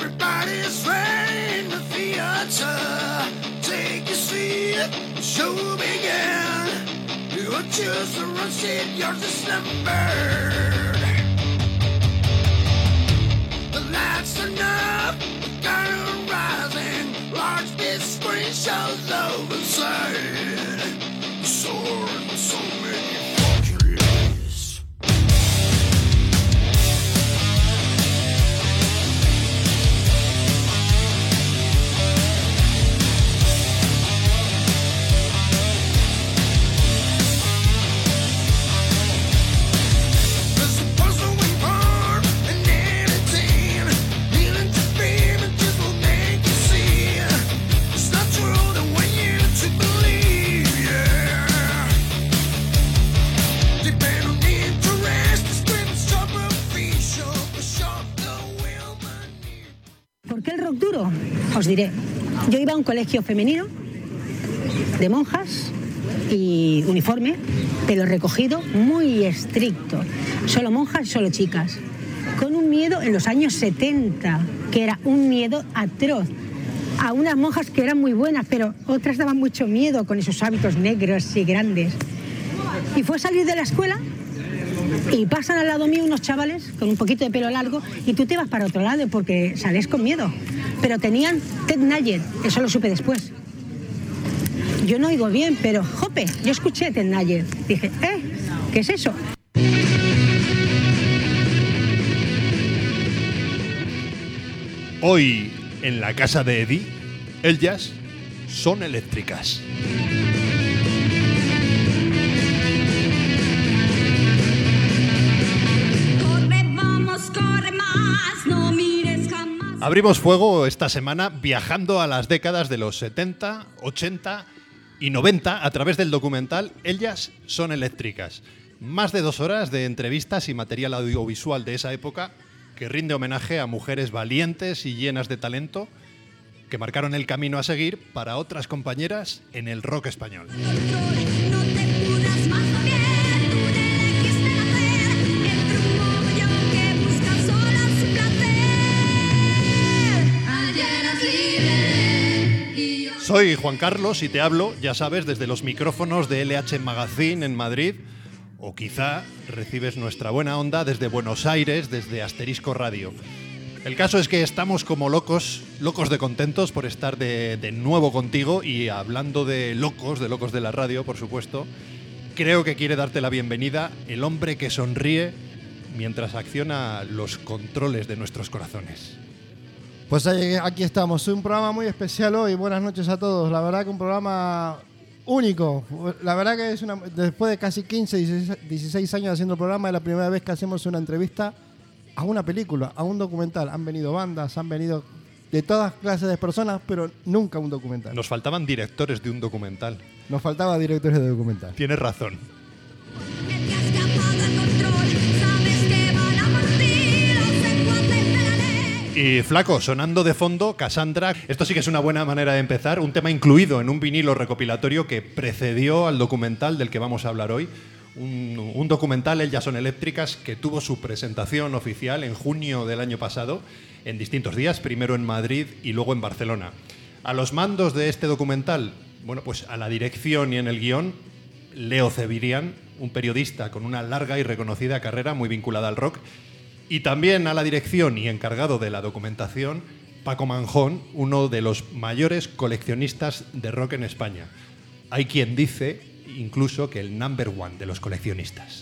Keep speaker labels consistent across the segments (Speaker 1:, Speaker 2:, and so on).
Speaker 1: Everybody's ready in the theater. Take a seat, the show will begin. You choose the run seat, yours is numbered. The lights are up, the curtain rising. Large big screen shows love inside. Soaring with so many fucking lies.
Speaker 2: ¿Por qué el rock duro? Os diré. Yo iba a un colegio femenino de monjas y uniforme, pelo recogido, muy estricto. Solo monjas y solo chicas. Con un miedo en los años 70, que era un miedo atroz. A unas monjas que eran muy buenas, pero otras daban mucho miedo con esos hábitos negros y grandes. Y fue salir de la escuela y pasan al lado mío unos chavales con un poquito de pelo largo y tú te vas para otro lado porque sales con miedo. Pero tenían Ted Nugent, eso lo supe después. Yo no oigo bien, pero jope, yo escuché Ted Nugent. Dije, ¿qué es eso?
Speaker 3: Hoy, en la casa de Eddie, ellas son eléctricas. Abrimos fuego esta semana viajando a las décadas de los 70, 80 y 90 a través del documental Ellas son eléctricas. Más de 2 horas de entrevistas y material audiovisual de esa época que rinde homenaje a mujeres valientes y llenas de talento que marcaron el camino a seguir para otras compañeras en el rock español. Soy Juan Carlos y te hablo, ya sabes, desde los micrófonos de LH Magazine en Madrid, o quizá recibes nuestra buena onda desde Buenos Aires, desde Asterisco Radio. El caso es que estamos como locos de contentos por estar de nuevo contigo y hablando de locos de la radio, por supuesto, creo que quiere darte la bienvenida el hombre que sonríe mientras acciona los controles de nuestros corazones.
Speaker 4: Pues aquí estamos, un programa muy especial hoy, buenas noches a todos, la verdad que un programa único, la verdad que es después de casi 15, 16 años haciendo el programa, es la primera vez que hacemos una entrevista a una película, a un documental. Han venido bandas, han venido de todas clases de personas, pero nunca un documental.
Speaker 3: Nos faltaban directores de un documental.
Speaker 4: Nos faltaba directores de documental.
Speaker 3: Tienes razón. Y flaco, sonando de fondo, Cassandra. Esto sí que es una buena manera de empezar. Un tema incluido en un vinilo recopilatorio que precedió al documental del que vamos a hablar hoy. Un documental, Ellas son eléctricas, que tuvo su presentación oficial en junio del año pasado, en distintos días, primero en Madrid y luego en Barcelona. A los mandos de este documental, bueno, pues a la dirección y en el guión, Leo Cevirian, un periodista con una larga y reconocida carrera muy vinculada al rock. Y también a la dirección y encargado de la documentación, Paco Manjón, uno de los mayores coleccionistas de rock en España. Hay quien dice incluso que el number one de los coleccionistas.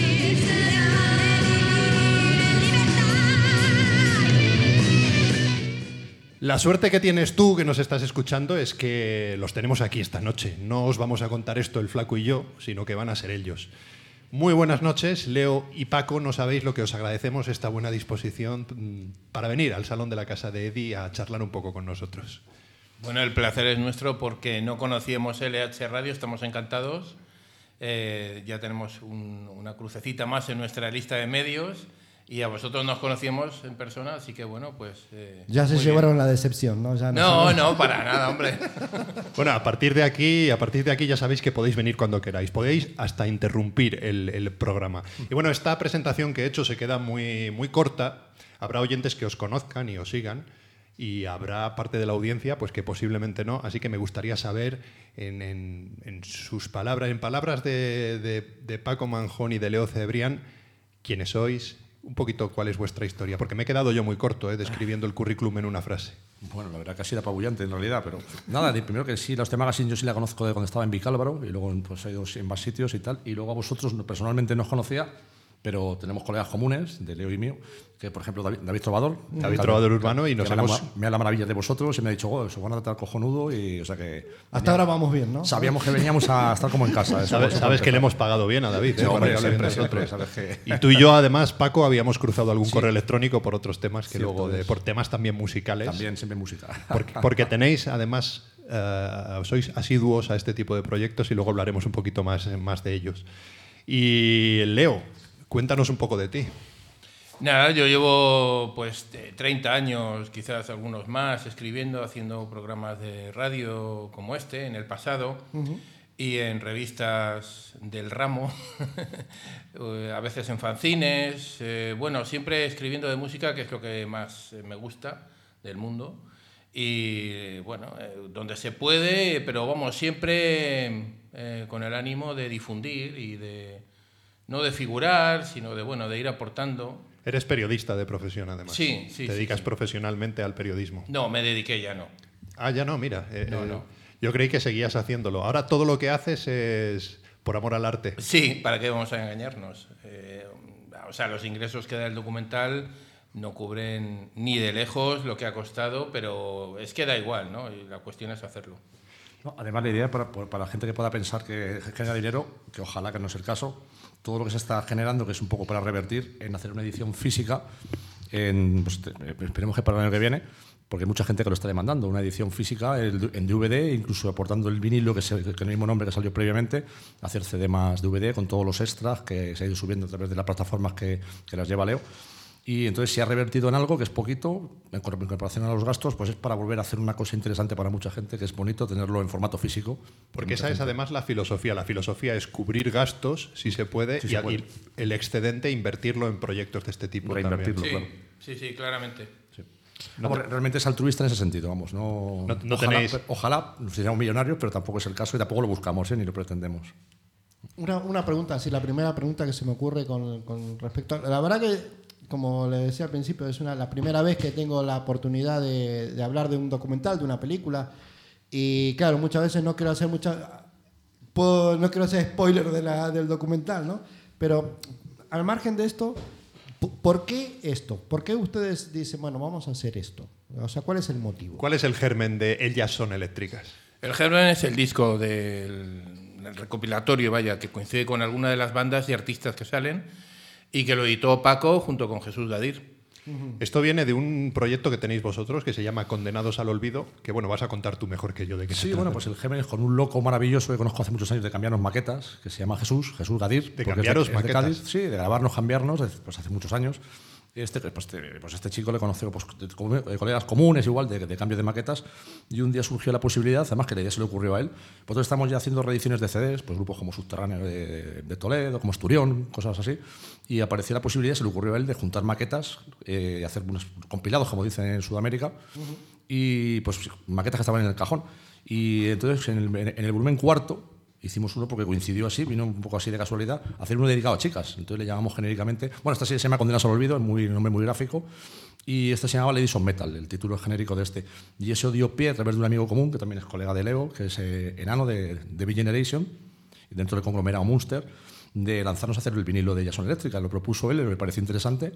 Speaker 3: La suerte que tienes tú, que nos estás escuchando, es que los tenemos aquí esta noche. No os vamos a contar esto el Flaco y yo, sino que van a ser ellos. Muy buenas noches, Leo y Paco. No sabéis lo que os agradecemos esta buena disposición para venir al salón de la casa de Eddie a charlar un poco con nosotros.
Speaker 5: Bueno, el placer es nuestro porque no conocíamos LH Radio, estamos encantados. Ya tenemos una crucecita más en nuestra lista de medios y a vosotros nos conocíamos en persona, así que bueno, pues...
Speaker 4: ya se llevaron la decepción, ¿no? Ya
Speaker 5: no, para nada, hombre.
Speaker 3: Bueno, a partir de aquí ya sabéis que podéis venir cuando queráis. Podéis hasta interrumpir el programa. Y bueno, esta presentación que he hecho se queda muy, muy corta. Habrá oyentes que os conozcan y os sigan, y habrá parte de la audiencia pues que posiblemente no, así que me gustaría saber en sus palabras, en palabras de Paco Manjón y de Leo Cebrián, quiénes sois, un poquito cuál es vuestra historia, porque me he quedado yo muy corto describiendo el currículum en una frase.
Speaker 6: Bueno, la verdad que ha sido apabullante en realidad, pero nada, primero que sí, la Hostia Magazine yo sí la conozco de cuando estaba en Vicálvaro y luego pues he ido en más sitios y tal, y luego a vosotros personalmente no os conocía, pero tenemos colegas comunes, de Leo y mío, que por ejemplo David Trovador.
Speaker 3: David Trovador Urbano, y nos hemos...
Speaker 6: Me da la maravilla de vosotros y me ha dicho, oh, eso van a tratar cojonudo, y o sea que...
Speaker 4: Hasta ahora vamos bien, ¿no?
Speaker 6: Sabíamos que veníamos a estar como en casa.
Speaker 3: Sabes que le hemos pagado bien a David,
Speaker 6: sí, hombre,
Speaker 3: para que hable
Speaker 6: siempre,
Speaker 3: de nosotros.
Speaker 6: sabes que...
Speaker 3: Y tú y yo, además, Paco, habíamos cruzado algún
Speaker 6: Sí.
Speaker 3: correo electrónico por otros temas que
Speaker 6: Cierto
Speaker 3: luego,
Speaker 6: es.
Speaker 3: por temas también musicales.
Speaker 6: También, siempre música.
Speaker 3: Porque tenéis, además, sois asiduos a este tipo de proyectos y luego hablaremos un poquito más de ellos. Y Leo, cuéntanos un poco de ti.
Speaker 5: Nada, yo llevo pues 30 años, quizás algunos más, escribiendo, haciendo programas de radio como este en el pasado y en revistas del ramo, a veces en fanzines, bueno, siempre escribiendo de música, que es lo que más me gusta del mundo. Y bueno, donde se puede, pero vamos, siempre con el ánimo de difundir y de no de figurar, sino de bueno, de ir aportando.
Speaker 3: Eres periodista de profesión, además.
Speaker 5: Sí.
Speaker 3: Te dedicas profesionalmente al periodismo.
Speaker 5: No, me dediqué ya no.
Speaker 3: Ah, ya no, mira.
Speaker 5: No.
Speaker 3: Yo creí que seguías haciéndolo. Ahora todo lo que haces es por amor al arte.
Speaker 5: Sí, ¿para qué vamos a engañarnos? O sea, los ingresos que da el documental no cubren ni de lejos lo que ha costado, pero es que da igual, ¿no? Y la cuestión es hacerlo.
Speaker 6: No, además, la idea para la gente que pueda pensar que genera dinero, que ojalá que no es el caso, todo lo que se está generando, que es un poco para revertir en hacer una edición física, esperemos que para el año que viene, porque hay mucha gente que lo está demandando, una edición física en DVD, incluso aportando el vinilo, que es el mismo nombre que salió previamente, hacer CD más DVD con todos los extras que se ha ido subiendo a través de las plataformas que las lleva Leo. Y entonces se ha revertido en algo que es poquito, en comparación a los gastos, pues es para volver a hacer una cosa interesante para mucha gente, que es bonito tenerlo en formato físico.
Speaker 3: Porque esa es además la filosofía. La filosofía es cubrir gastos, si se puede, y el excedente invertirlo en proyectos de este tipo.
Speaker 6: Reinvertirlo,
Speaker 3: también.
Speaker 5: Sí, sí, claramente.
Speaker 6: Sí. Realmente es altruista en ese sentido, vamos. No
Speaker 3: tenéis...
Speaker 6: Ojalá seríamos millonarios, pero tampoco es el caso y tampoco lo buscamos, ni lo pretendemos.
Speaker 4: Una pregunta, sí, la primera pregunta que se me ocurre con respecto a... La verdad que, como le decía al principio, es la primera vez que tengo la oportunidad de hablar de un documental, de una película. Y claro, muchas veces no quiero hacer no quiero hacer spoiler del documental, ¿no? Pero al margen de esto, ¿por qué esto? ¿Por qué ustedes dicen, bueno, vamos a hacer esto? O sea, ¿cuál es el motivo?
Speaker 3: ¿Cuál es el germen de Ellas son eléctricas?
Speaker 5: El germen es el disco del recopilatorio, vaya, que coincide con alguna de las bandas y artistas que salen, y que lo editó Paco junto con Jesús Gadir.
Speaker 3: Esto viene de un proyecto que tenéis vosotros que se llama Condenados al Olvido, que bueno, vas a contar tú mejor que yo de qué se
Speaker 6: Sí,
Speaker 3: trata.
Speaker 6: bueno, pues el germen es con un loco maravilloso que conozco hace muchos años de cambiarnos maquetas, que se llama Jesús Gadir.
Speaker 3: ¿De
Speaker 6: porque
Speaker 3: cambiaros
Speaker 6: es de
Speaker 3: maquetas?
Speaker 6: Cádiz, sí, de grabarnos, cambiarnos, pues hace muchos años. Este chico le conoció de colegas comunes, igual, de cambio de maquetas, y un día surgió la posibilidad, además que la idea se le ocurrió a él. Nosotros estamos ya haciendo reediciones de CDs, pues grupos como Subterráneo de Toledo, como Esturión, cosas así, y apareció la posibilidad, se le ocurrió a él, de juntar maquetas, hacer unos compilados, como dicen en Sudamérica, y pues maquetas que estaban en el cajón. Y entonces en el volumen cuarto hicimos uno porque coincidió así, vino un poco así de casualidad, hacer uno dedicado a chicas. Entonces le llamamos genéricamente... Bueno, esta serie se llama Condenados al Olvido, es un nombre muy gráfico, y este se llamaba Ladies of Metal, el título genérico de este. Y eso dio pie a través de un amigo común, que también es colega de Leo, que es enano de B-Generation, y dentro del conglomerado Munster, de lanzarnos a hacer el vinilo de Ellas son eléctricas. Lo propuso él, me pareció interesante,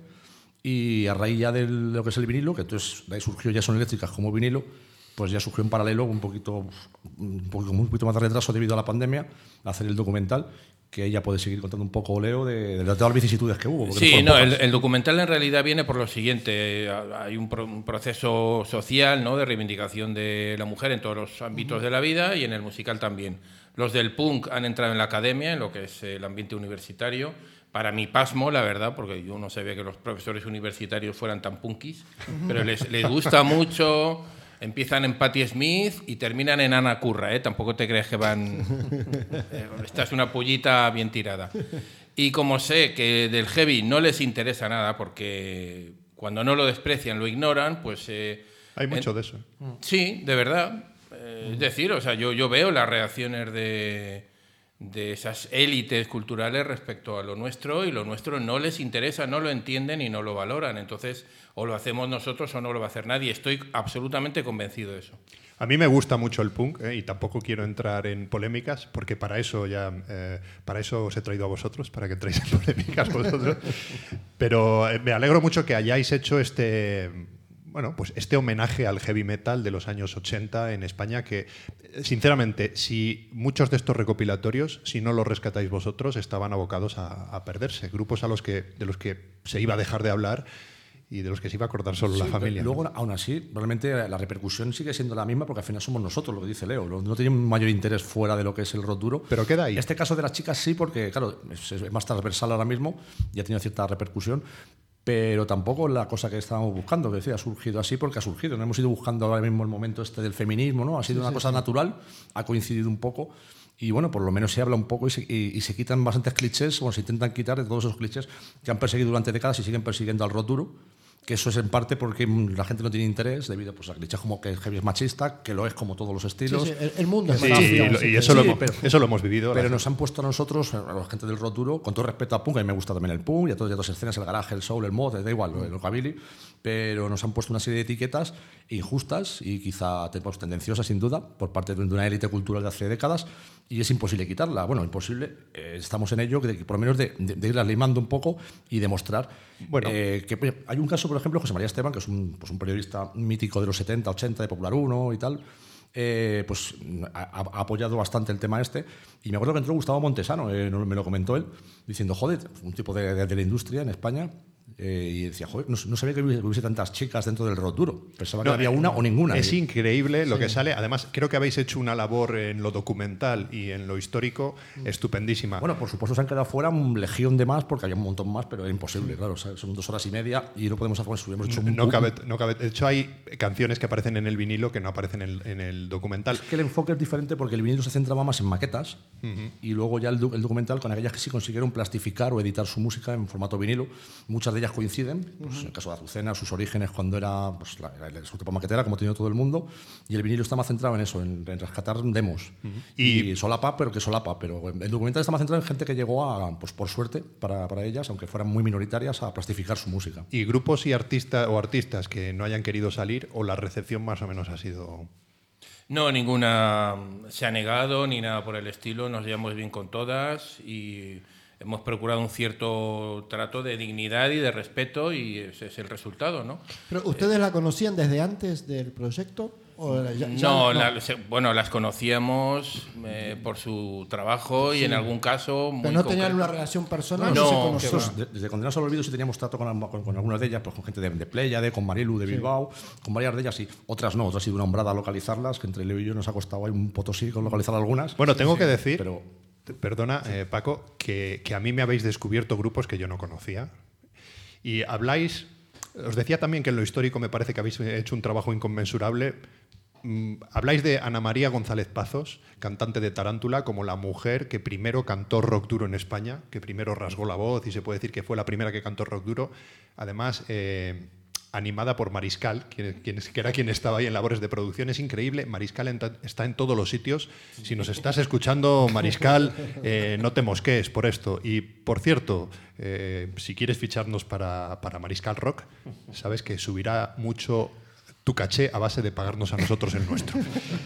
Speaker 6: y a raíz ya de lo que es el vinilo, que entonces de ahí surgió Ellas son eléctricas como vinilo, pues ya surgió en paralelo, un poquito más de retraso debido a la pandemia, a hacer el documental, que ella puede seguir contando un poco, Leo, de todas las vicisitudes que hubo.
Speaker 5: Sí, no, el documental en realidad viene por lo siguiente. Hay un proceso social, ¿no?, de reivindicación de la mujer en todos los ámbitos de la vida, y en el musical también. Los del punk han entrado en la academia, en lo que es el ambiente universitario. Para mi pasmo, la verdad, porque yo no sabía que los profesores universitarios fueran tan punkis, pero les gusta mucho. Empiezan en Patti Smith y terminan en Ana Curra, ¿eh? Tampoco te crees que van... esta es una pollita bien tirada. Y como sé que del heavy no les interesa nada, porque cuando no lo desprecian lo ignoran, pues
Speaker 3: Hay mucho de eso.
Speaker 5: Sí, de verdad. Es decir, o sea, yo veo las reacciones de esas élites culturales respecto a lo nuestro, y lo nuestro no les interesa, no lo entienden y no lo valoran. Entonces, o lo hacemos nosotros o no lo va a hacer nadie. Estoy absolutamente convencido de eso.
Speaker 3: A mí me gusta mucho el punk, y tampoco quiero entrar en polémicas, porque para eso os he traído a vosotros, para que entréis en polémicas vosotros. Pero me alegro mucho que hayáis hecho este homenaje al heavy metal de los años 80 en España, que sinceramente, si muchos de estos recopilatorios, si no los rescatáis vosotros, estaban abocados a perderse. Grupos de los que se iba a dejar de hablar y de los que se iba a acordar solo la familia.
Speaker 6: Luego, aún así, realmente la repercusión sigue siendo la misma, porque al final somos nosotros, lo que dice Leo. No tiene un mayor interés fuera de lo que es el rock duro.
Speaker 3: Pero queda ahí.
Speaker 6: Este caso de las chicas sí, porque claro, es más transversal ahora mismo y ha tenido cierta repercusión. Pero tampoco la cosa que estábamos buscando, que decía, ha surgido así porque ha surgido. No hemos ido buscando ahora mismo el momento este del feminismo, ¿no? Ha sido una cosa natural, ha coincidido un poco. Y bueno, por lo menos se habla un poco y se quitan bastantes clichés, se intentan quitar de todos esos clichés que han perseguido durante décadas y siguen persiguiendo al rock duro. Que eso es en parte porque la gente no tiene interés debido a clichés como que el heavy es machista, que lo es como todos los estilos.
Speaker 4: Sí, el mundo es
Speaker 3: Sí,
Speaker 4: machista.
Speaker 3: y eso lo hemos vivido.
Speaker 6: Pero nos han puesto a nosotros, a la gente del rock duro, con todo respeto a punk, a mí me gusta también el punk, y a todas las escenas, el garaje, el soul, el mod, da igual, el rockabilly, pero nos han puesto una serie de etiquetas injustas y quizá tendenciosas, sin duda, por parte de una élite cultural de hace décadas, y es imposible quitarla. Bueno, imposible, estamos en ello, por lo menos de irla limando un poco y demostrar que hay un caso, por ejemplo, José María Esteban, que es un periodista mítico de los 70, 80, de Popular 1 y tal, pues ha apoyado bastante el tema este, y me acuerdo que entró Gustavo Montesano, me lo comentó él, diciendo, joder, un tipo de la industria en España, y decía, joder, no sabía que hubiese tantas chicas dentro del rock duro, pensaba que había una o ninguna.
Speaker 3: Es increíble lo que sale. Además, creo que habéis hecho una labor en lo documental y en lo histórico estupendísima.
Speaker 6: Bueno, por supuesto se han quedado fuera un legión de más, porque había un montón más, pero era imposible, claro, son 2 horas y media y no podemos hacer eso. Hemos hecho
Speaker 3: no cabe. De hecho, hay canciones que aparecen en el vinilo que no aparecen en el documental.
Speaker 6: Es que el enfoque es diferente porque el vinilo se centraba más en maquetas, y luego ya el documental con aquellas que sí consiguieron plastificar o editar su música en formato vinilo. Muchas de ellas coinciden, pues, en el caso de Azucena, sus orígenes cuando era pues, su tipo maquetera, como ha tenido todo el mundo, y el vinilo está más centrado en eso, en rescatar demos. Y solapa, pero el documental está más centrado en gente que llegó a, pues por suerte para ellas, aunque fueran muy minoritarias, a plastificar su música.
Speaker 3: ¿Y grupos y artistas que no hayan querido salir, o la recepción más o menos ha sido...?
Speaker 5: No, ninguna se ha negado ni nada por el estilo. Nos llevamos bien con todas y hemos procurado un cierto trato de dignidad y de respeto, y ese es el resultado, ¿no?
Speaker 4: ¿Pero ustedes la conocían desde antes del proyecto?
Speaker 5: Bueno, las conocíamos por su trabajo, y en algún caso muy
Speaker 4: ¿Pero no tenían
Speaker 5: concreto.
Speaker 4: una relación personal?
Speaker 5: No,
Speaker 4: ¿Se conocían?
Speaker 6: Desde Condenados al Olvido sí teníamos trato con algunas de ellas, pues con gente de Pléyade, con Marilu de Bilbao, con varias de ellas sí. Otras no, otras ha sido una hombrada localizarlas, que entre Leo y yo nos ha costado ahí un potosí con localizar algunas.
Speaker 3: Bueno, tengo que decir,
Speaker 6: pero
Speaker 3: perdona, Paco, que a mí me habéis descubierto grupos que yo no conocía. Y habláis, os decía también que en lo histórico me parece que habéis hecho un trabajo inconmensurable. Habláis de Ana María González Pazos, cantante de Tarántula, como la mujer que primero cantó rock duro en España, que primero rasgó la voz, y se puede decir que fue la primera que cantó rock duro. Además, animada por Mariscal, que era quien estaba ahí en labores de producción. Es increíble, Mariscal está en todos los sitios. Si nos estás escuchando, Mariscal, no te mosquees por esto. Y, por cierto, si quieres ficharnos para Mariscal Rock, sabes que subirá mucho tu caché a base de pagarnos a nosotros el nuestro.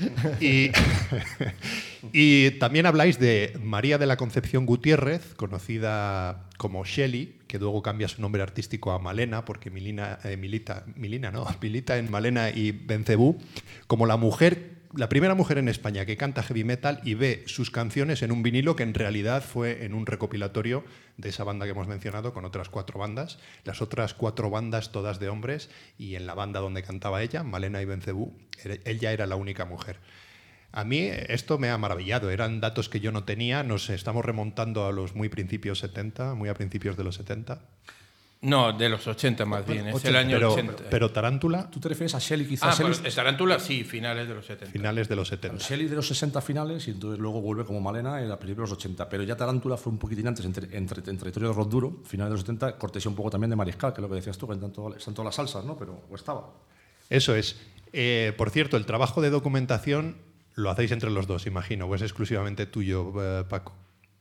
Speaker 3: Y también habláis de María de la Concepción Gutiérrez, conocida como Shelly, que luego cambia su nombre artístico a Malena, porque milita en Malena y Bencebú, como la primera mujer en España que canta heavy metal y ve sus canciones en un vinilo, que en realidad fue en un recopilatorio de esa banda que hemos mencionado, con otras 4 bandas, las otras 4 bandas todas de hombres, y en la banda donde cantaba ella, Malena y Bencebú, ella era la única mujer. A mí esto me ha maravillado, eran datos que yo no tenía. Nos estamos remontando a los muy a principios de los 70.
Speaker 5: No, de los 80 más bien, es el año 80.
Speaker 3: Pero Tarántula...
Speaker 6: ¿Tú te refieres a Shelly quizás?
Speaker 5: Pues Tarántula sí, finales de los 70.
Speaker 3: Finales de los 70.
Speaker 6: Shelly de los 60 finales, y entonces luego vuelve como Malena en la principio de los 80. Pero ya Tarántula fue un poquitín antes, entre territorio de rock duro, finales de los 70, cortesía un poco también de Mariscal, que es lo que decías tú, que están todas las salsas, ¿no? Pero estaba.
Speaker 3: Eso es. Por cierto, el trabajo de documentación lo hacéis entre los dos, imagino, o es exclusivamente tuyo, Paco.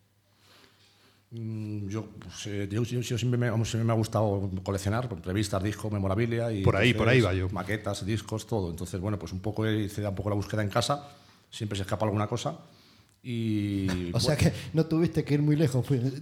Speaker 6: Yo siempre me ha gustado coleccionar revistas, discos, memorabilia y
Speaker 3: por ahí va yo.
Speaker 6: Maquetas, discos, todo. Entonces, bueno, pues hice un poco la búsqueda en casa, siempre se escapa alguna cosa. Y,
Speaker 4: o sea que no tuviste que ir muy lejos.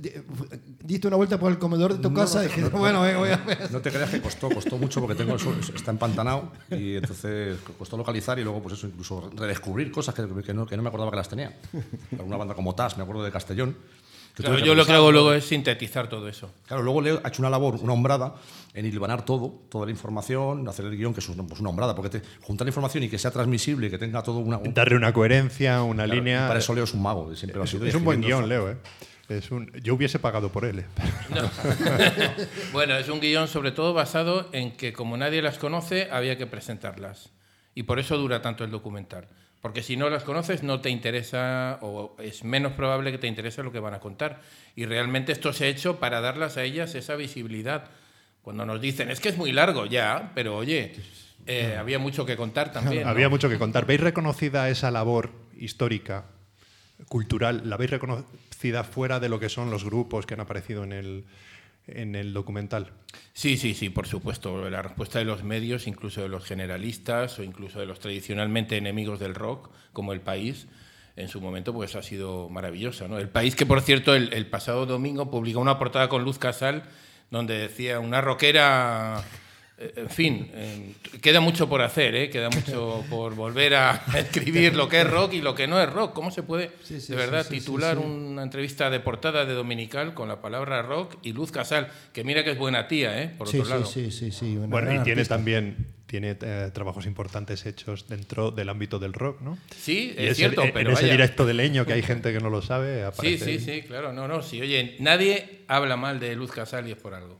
Speaker 4: Diste una vuelta por el comedor de tu casa y dijiste, voy a ver.
Speaker 6: No te creas que costó mucho porque está empantanado y entonces costó localizar y luego pues eso, incluso redescubrir cosas que no me acordaba que las tenía. Alguna banda como TAS, me acuerdo de Castellón.
Speaker 5: Claro, yo lo que hago luego es sintetizar todo eso.
Speaker 6: Claro, luego le he hecho una labor, una hombrada, en hilvanar toda la información, hacer el guión, que es una hombrada, porque juntar la información y que sea transmisible y que tenga todo una...
Speaker 3: Darle una coherencia, una línea...
Speaker 6: Y para eso Leo es un mago, siempre lo ha sido.
Speaker 3: Es un buen guión, Leo, yo hubiese pagado por él.
Speaker 5: No. Bueno, es un guión sobre todo basado en que como nadie las conoce, había que presentarlas. Y por eso dura tanto el documental. Porque si no las conoces no te interesa o es menos probable que te interese lo que van a contar. Y realmente esto se ha hecho para darlas a ellas esa visibilidad. Cuando nos dicen, es que es muy largo ya, pero oye, había mucho que contar también.
Speaker 3: Había mucho que contar. ¿Veis reconocida esa labor histórica, cultural? ¿La veis reconocida fuera de lo que son los grupos que han aparecido en el documental?
Speaker 5: Sí, por supuesto. La respuesta de los medios, incluso de los generalistas o incluso de los tradicionalmente enemigos del rock, como El País, en su momento pues ha sido maravillosa, ¿no? El País, que por cierto el pasado domingo publicó una portada con Luz Casal donde decía una rockera... En fin, queda mucho por hacer, queda mucho por volver a escribir lo que es rock y lo que no es rock. ¿Cómo se puede, de verdad, titular una entrevista de portada de Dominical con la palabra rock y Luz Casal, que mira que es buena tía, por otro lado?
Speaker 4: Sí.
Speaker 3: Bueno, y tiene trabajos importantes hechos dentro del ámbito del rock, ¿no?
Speaker 5: Sí,
Speaker 3: y
Speaker 5: es cierto, pero
Speaker 3: en ese directo de Leño, que hay gente que no lo sabe, aparece...
Speaker 5: Sí, claro, sí, oye, nadie habla mal de Luz Casal y es por algo.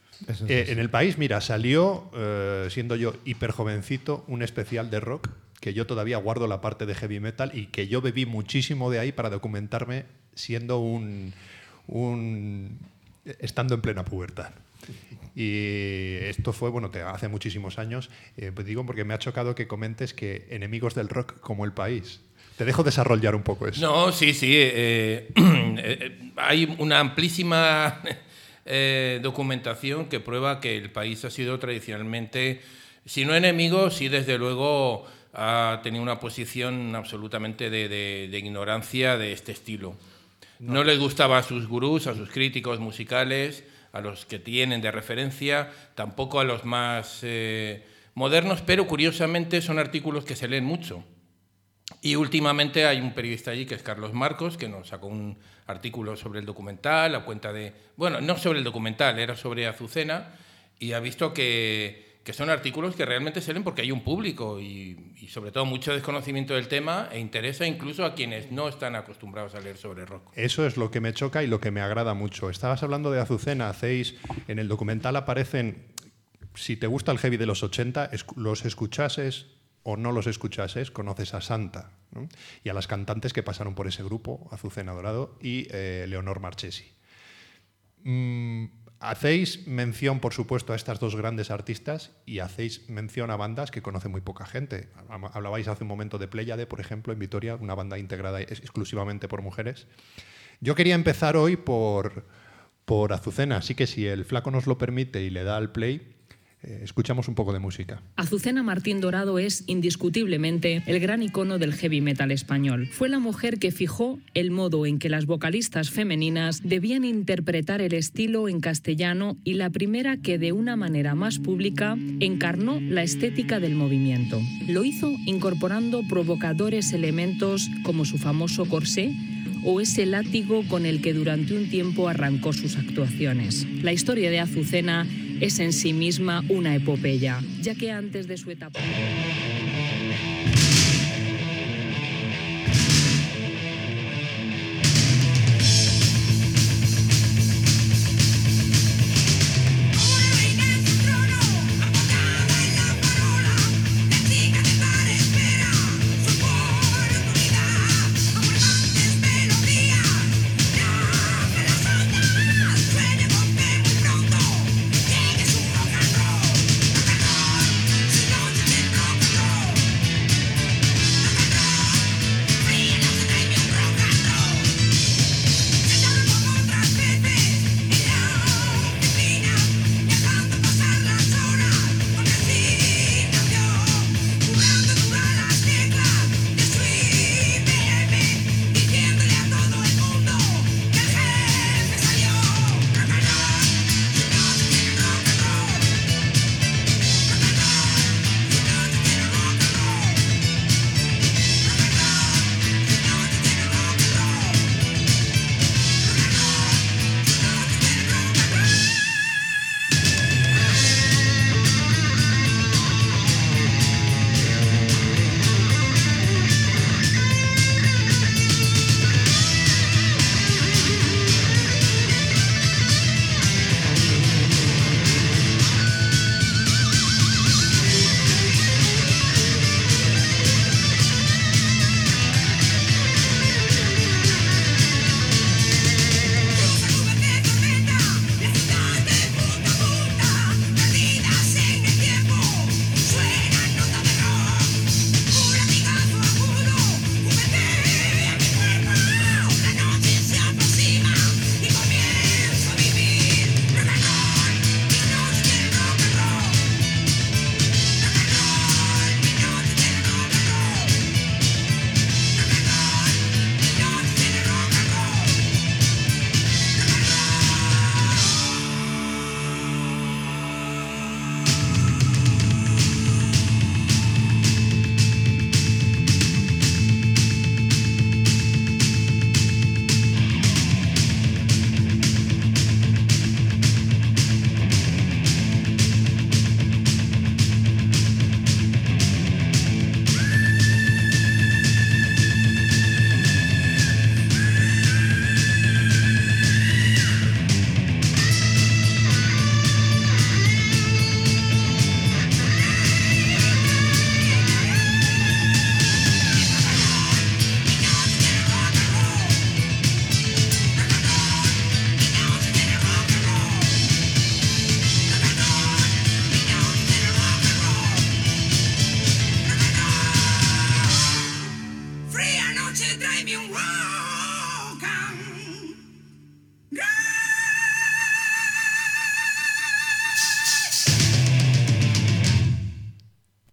Speaker 3: En El País, mira, salió, siendo yo hiper jovencito, un especial de rock que yo todavía guardo la parte de heavy metal y que yo bebí muchísimo de ahí para documentarme siendo estando en plena pubertad. Y esto fue, hace muchísimos años. Pues digo porque me ha chocado que comentes que enemigos del rock como El País. Te dejo desarrollar un poco eso.
Speaker 5: No, sí. Hay una amplísima... documentación que prueba que El País ha sido tradicionalmente, si no enemigo, sí desde luego ha tenido una posición absolutamente de ignorancia de este estilo. No les gustaba a sus gurús, a sus críticos musicales, a los que tienen de referencia, tampoco a los más modernos, pero curiosamente son artículos que se leen mucho. Y últimamente hay un periodista allí que es Carlos Marcos, que nos sacó un artículo sobre el documental, a cuenta de... Bueno, no sobre el documental, era sobre Azucena, y ha visto que son artículos que realmente se leen porque hay un público y sobre todo mucho desconocimiento del tema e interesa incluso a quienes no están acostumbrados a leer sobre rock.
Speaker 3: Eso es lo que me choca y lo que me agrada mucho. Estabas hablando de Azucena, en el documental aparecen, si te gusta el heavy de los 80, los escuchases o no los escuchases, conoces a Santa, ¿no? Y a las cantantes que pasaron por ese grupo, Azucena Dorado y Leonor Marchesi. Hacéis mención, por supuesto, a estas dos grandes artistas y hacéis mención a bandas que conoce muy poca gente. Hablabais hace un momento de Pléyade, por ejemplo, en Vitoria, una banda integrada exclusivamente por mujeres. Yo quería empezar hoy por Azucena, así que si el flaco nos lo permite y le da al play, escuchamos un poco de música.
Speaker 7: Azucena Martín Dorado es indiscutiblemente el gran icono del heavy metal español. Fue la mujer que fijó el modo en que las vocalistas femeninas debían interpretar el estilo en castellano y la primera que de una manera más pública encarnó la estética del movimiento. Lo hizo incorporando provocadores elementos como su famoso corsé o ese látigo con el que durante un tiempo arrancó sus actuaciones. La historia de Azucena es en sí misma una epopeya, ya que antes de su etapa...
Speaker 1: Noche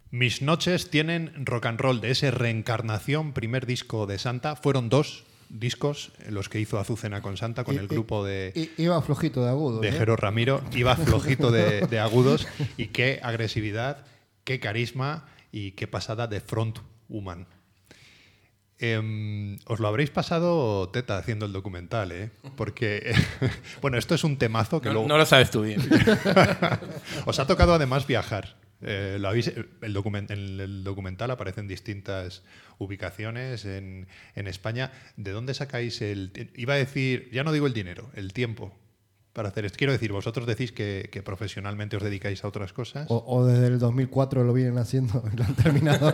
Speaker 3: Mis noches tienen rock and roll de ese Reencarnación, primer disco de Santa. Fueron 2 discos los que hizo Azucena con Santa, con el grupo de...
Speaker 4: Iba flojito de agudos.
Speaker 3: De Jero Ramiro. Iba flojito de agudos. Y qué agresividad, qué carisma y qué pasada de frontwoman. Os lo habréis pasado teta haciendo el documental, ¿eh? Porque, bueno, esto es un temazo que luego...
Speaker 5: No lo sabes tú bien.
Speaker 3: Os ha tocado además viajar. En el documental aparecen distintas ubicaciones en España. ¿De dónde sacáis iba a decir, ya no digo el dinero, el tiempo para hacer esto? Quiero decir, vosotros decís que profesionalmente os dedicáis a otras cosas.
Speaker 4: O desde el 2004 lo vienen haciendo y lo han terminado.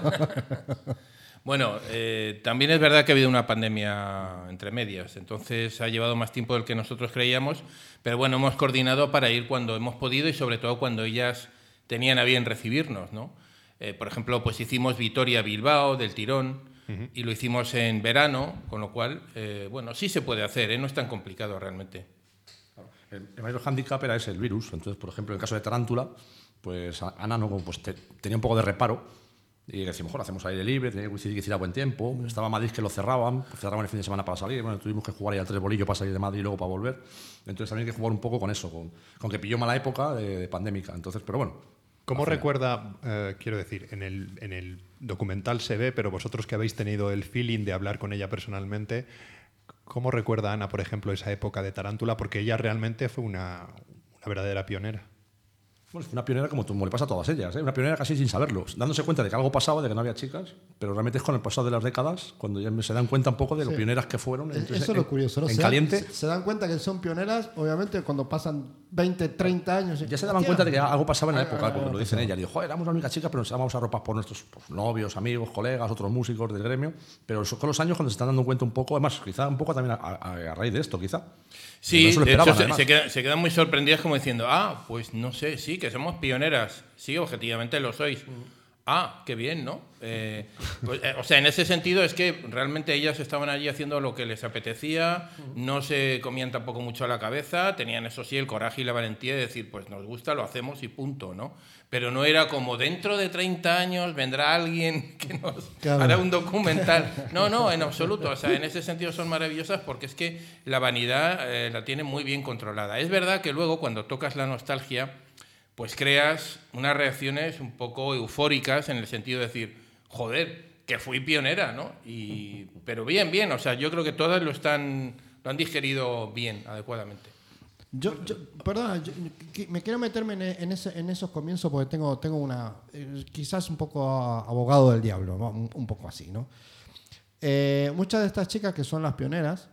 Speaker 5: Bueno, también es verdad que ha habido una pandemia entre medias, entonces ha llevado más tiempo del que nosotros creíamos, pero bueno, hemos coordinado para ir cuando hemos podido y sobre todo cuando ellas tenían a bien recibirnos, ¿no? Por ejemplo, pues hicimos Vitoria-Bilbao del tirón y lo hicimos en verano, con lo cual, bueno, sí se puede hacer, no es tan complicado realmente.
Speaker 6: El mayor hándicap era ese, el virus. Entonces, por ejemplo, en el caso de Tarántula, pues Ana no, pues, tenía un poco de reparo y decimos, mejor hacemos aire libre, tenía que coincidir que hiciera buen tiempo. Estaba Madrid que lo cerraban el fin de semana para salir. Bueno, tuvimos que jugar ahí al 3 bolillo para salir de Madrid y luego para volver. Entonces también hay que jugar un poco con eso, con que pilló mala época de pandémica. Entonces, pero bueno.
Speaker 3: ¿Cómo recuerda, quiero decir, en el documental se ve, pero vosotros que habéis tenido el feeling de hablar con ella personalmente, ¿cómo recuerda Ana, por ejemplo, esa época de Tarántula? Porque ella realmente fue una verdadera pionera.
Speaker 6: Bueno, fue una pionera como le pasa a todas ellas, ¿eh? Una pionera casi sin saberlo, dándose cuenta de que algo pasaba, de que no había chicas, pero realmente es con el pasado de las décadas cuando ya se dan cuenta un poco de lo pioneras que fueron. Entonces,
Speaker 4: eso es lo curioso, ¿no?
Speaker 6: En caliente.
Speaker 4: Se dan cuenta que son pioneras, obviamente, cuando pasan 20, 30 años.
Speaker 6: Ya se daban cuenta de que algo pasaba en la época, porque lo dicen ellas. Digo, joder, éramos la única chica, pero nos dábamos arropas por nuestros novios, amigos, colegas, otros músicos del gremio. Pero con los años, cuando se están dando cuenta un poco, además, quizá un poco también a raíz de esto, quizá.
Speaker 5: Sí,
Speaker 6: no
Speaker 5: de hecho,
Speaker 6: esperaban,
Speaker 5: se quedan muy sorprendidas como diciendo, pues no sé, sí, que somos pioneras. Sí, objetivamente lo sois. Qué bien, ¿no? O sea, en ese sentido es que realmente ellas estaban allí haciendo lo que les apetecía, no se comían tampoco mucho a la cabeza, tenían eso sí el coraje y la valentía de decir, pues nos gusta, lo hacemos y punto, ¿no? Pero no era como dentro de 30 años vendrá alguien que nos hará un documental. No, en absoluto. O sea, en ese sentido son maravillosas porque es que la vanidad la tienen muy bien controlada. Es verdad que luego cuando tocas la nostalgia, pues creas unas reacciones un poco eufóricas en el sentido de decir, joder, que fui pionera, ¿no? Pero bien, o sea, yo creo que todas lo han digerido bien, adecuadamente.
Speaker 4: Perdona, me quiero meterme en esos comienzos porque tengo una, quizás un poco abogado del diablo, ¿no? Un poco así, ¿no? Muchas de estas chicas que son las pioneras,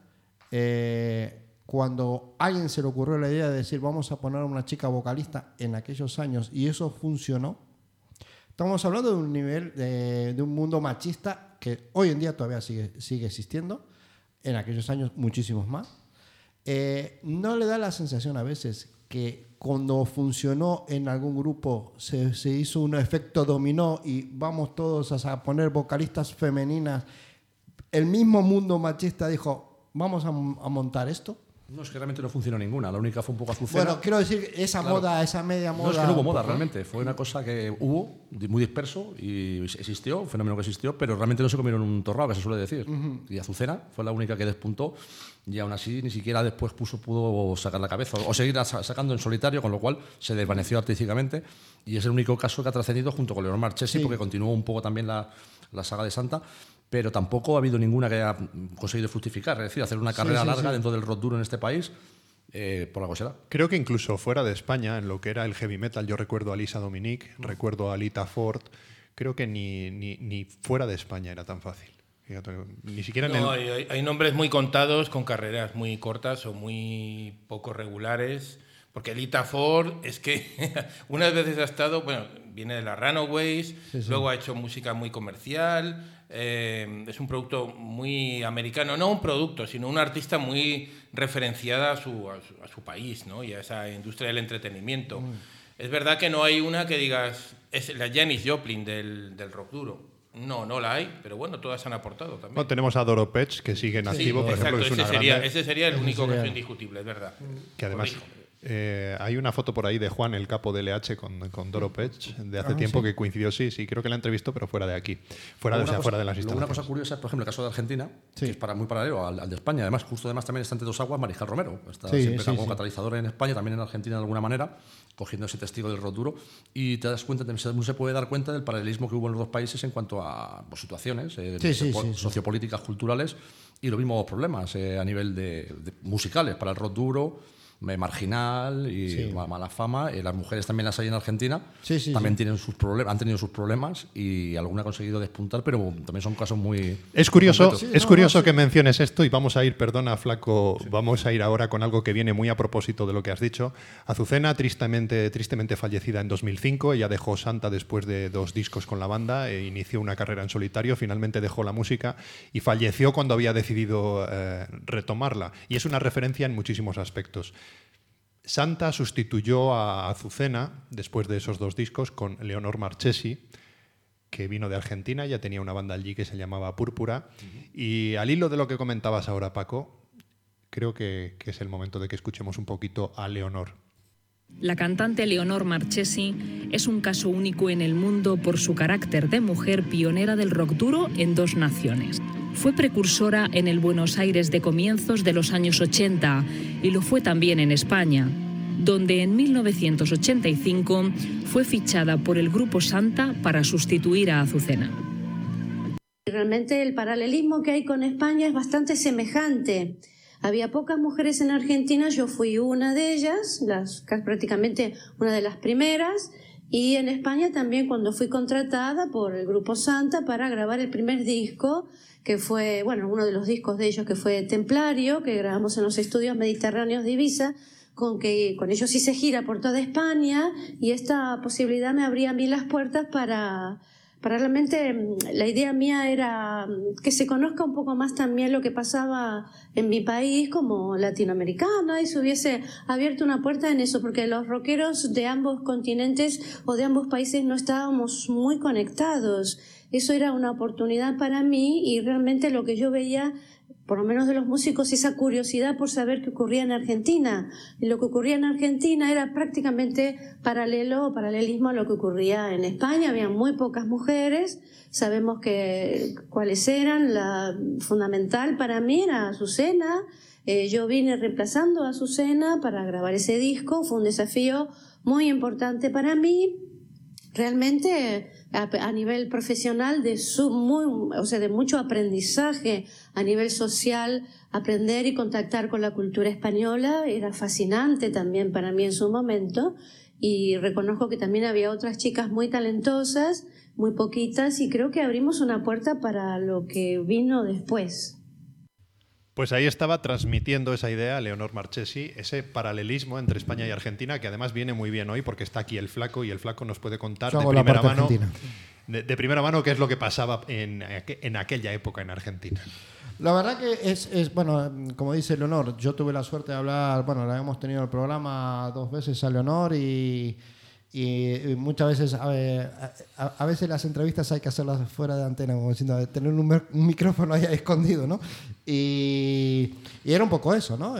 Speaker 4: cuando a alguien se le ocurrió la idea de decir vamos a poner a una chica vocalista en aquellos años y eso funcionó, estamos hablando de un nivel de un mundo machista que hoy en día todavía sigue existiendo, en aquellos años muchísimos más. ¿No le da la sensación a veces que cuando funcionó en algún grupo se hizo un efecto dominó y vamos todos a poner vocalistas femeninas? El mismo mundo machista dijo, vamos a montar esto.
Speaker 6: No, es que realmente no funcionó ninguna. La única fue un poco Azucena.
Speaker 4: Bueno, quiero decir, esa moda, esa media moda...
Speaker 6: No, es que no hubo moda realmente. Fue una cosa que hubo, muy disperso, y existió, un fenómeno que existió, pero realmente no se comieron un torrado, que se suele decir. Y Azucena fue la única que despuntó, y aún así ni siquiera después pudo sacar la cabeza o seguir sacando en solitario, con lo cual se desvaneció artísticamente, y es el único caso que ha trascendido junto con Leonor Marchesi, porque continuó un poco también la saga de Santa, pero tampoco ha habido ninguna que haya conseguido fructificar, es decir, hacer una carrera larga dentro del rock duro en este país, por algo será.
Speaker 3: Creo que incluso fuera de España, en lo que era el heavy metal, yo recuerdo a Lisa Dominic, recuerdo a Lita Ford, creo que ni fuera de España era tan fácil. Fíjate, ni siquiera
Speaker 5: hay nombres muy contados con carreras muy cortas o muy poco regulares, porque Lita Ford es que unas veces ha estado, bueno, viene de las Runaways, luego ha hecho música muy comercial, es un producto muy americano, no un producto, sino una artista muy referenciada a su país, ¿no? Y a esa industria del entretenimiento. Es verdad que no hay una que digas, es la Janis Joplin del rock duro. No la hay, pero bueno, todas han aportado también.
Speaker 3: No, tenemos a Doro Petch, que sigue en activo, por ejemplo, que es una grande.
Speaker 5: Ese sería el único caso indiscutible, es verdad.
Speaker 3: Que además Hay una foto por ahí de Juan, el capo de LH, con Doro Pech, de hace tiempo,
Speaker 4: sí.
Speaker 3: que coincidió, sí, creo que la entrevistó, pero fuera de aquí, fuera de las
Speaker 6: Una
Speaker 3: instalaciones.
Speaker 6: cosa curiosa, por ejemplo, el caso de Argentina, que es muy paralelo al de España. Además, justo también está entre dos aguas Mariscal Romero. Está siempre como catalizador en España, también en Argentina de alguna manera, cogiendo ese testigo del rock duro. Y te das cuenta, uno se puede dar cuenta del paralelismo que hubo en los dos países en cuanto a situaciones sociopolíticas, culturales, y los mismos problemas a nivel de musicales para el rock duro, marginal y mala fama. Las mujeres también las hay en Argentina, también tienen sus problemas, han tenido sus problemas, y alguna ha conseguido despuntar, pero también son casos muy...
Speaker 3: Es curioso, que menciones esto, y vamos a ir, perdona Flaco, vamos a ir ahora con algo que viene muy a propósito de lo que has dicho. Azucena, tristemente fallecida en 2005, ella dejó Santa después de 2 discos con la banda, e inició una carrera en solitario, finalmente dejó la música y falleció cuando había decidido retomarla, y es una referencia en muchísimos aspectos. Santa sustituyó a Azucena, después de esos 2 discos, con Leonor Marchesi, que vino de Argentina, ya tenía una banda allí que se llamaba Púrpura. Y al hilo de lo que comentabas ahora, Paco, creo que es el momento de que escuchemos un poquito a Leonor.
Speaker 7: La cantante Leonor Marchesi es un caso único en el mundo por su carácter de mujer pionera del rock duro en 2 naciones. Fue precursora en el Buenos Aires de comienzos de los años 80 y lo fue también en España, donde en 1985 fue fichada por el Grupo Santa para sustituir a Azucena.
Speaker 8: Realmente el paralelismo que hay con España es bastante semejante. Había pocas mujeres en Argentina, yo fui una de ellas, prácticamente una de las primeras, y en España también cuando fui contratada por el Grupo Santa para grabar el primer disco, que fue, uno de los discos de ellos que fue Templario, que grabamos en los estudios mediterráneos de Ibiza, con ellos hice gira por toda España, y esta posibilidad me abría a mí las puertas para realmente, la idea mía era que se conozca un poco más también lo que pasaba en mi país como latinoamericana, y se hubiese abierto una puerta en eso, porque los rockeros de ambos continentes o de ambos países no estábamos muy conectados. Eso era una oportunidad para mí, y realmente lo que yo veía, por lo menos de los músicos, esa curiosidad por saber qué ocurría en Argentina. Y lo que ocurría en Argentina era prácticamente paralelismo a lo que ocurría en España. Había muy pocas mujeres, sabemos cuáles eran. La fundamental para mí era Azucena. Yo vine reemplazando a Azucena para grabar ese disco. Fue un desafío muy importante para mí. Realmente a nivel profesional de mucho aprendizaje, a nivel social, aprender y contactar con la cultura española era fascinante también para mí en su momento, y reconozco que también había otras chicas muy talentosas, muy poquitas, y creo que abrimos una puerta para lo que vino después.
Speaker 3: Pues ahí estaba transmitiendo esa idea Leonor Marchesi, ese paralelismo entre España y Argentina, que además viene muy bien hoy porque está aquí el Flaco, y el Flaco nos puede contar de primera mano qué es lo que pasaba en aquella época en Argentina.
Speaker 4: La verdad que es como dice Leonor, yo tuve la suerte de hablar, la hemos tenido el programa 2 veces a Leonor, y muchas veces, a veces las entrevistas hay que hacerlas fuera de antena, como diciendo, tener un micrófono ahí escondido, ¿no? Y era un poco eso, ¿no?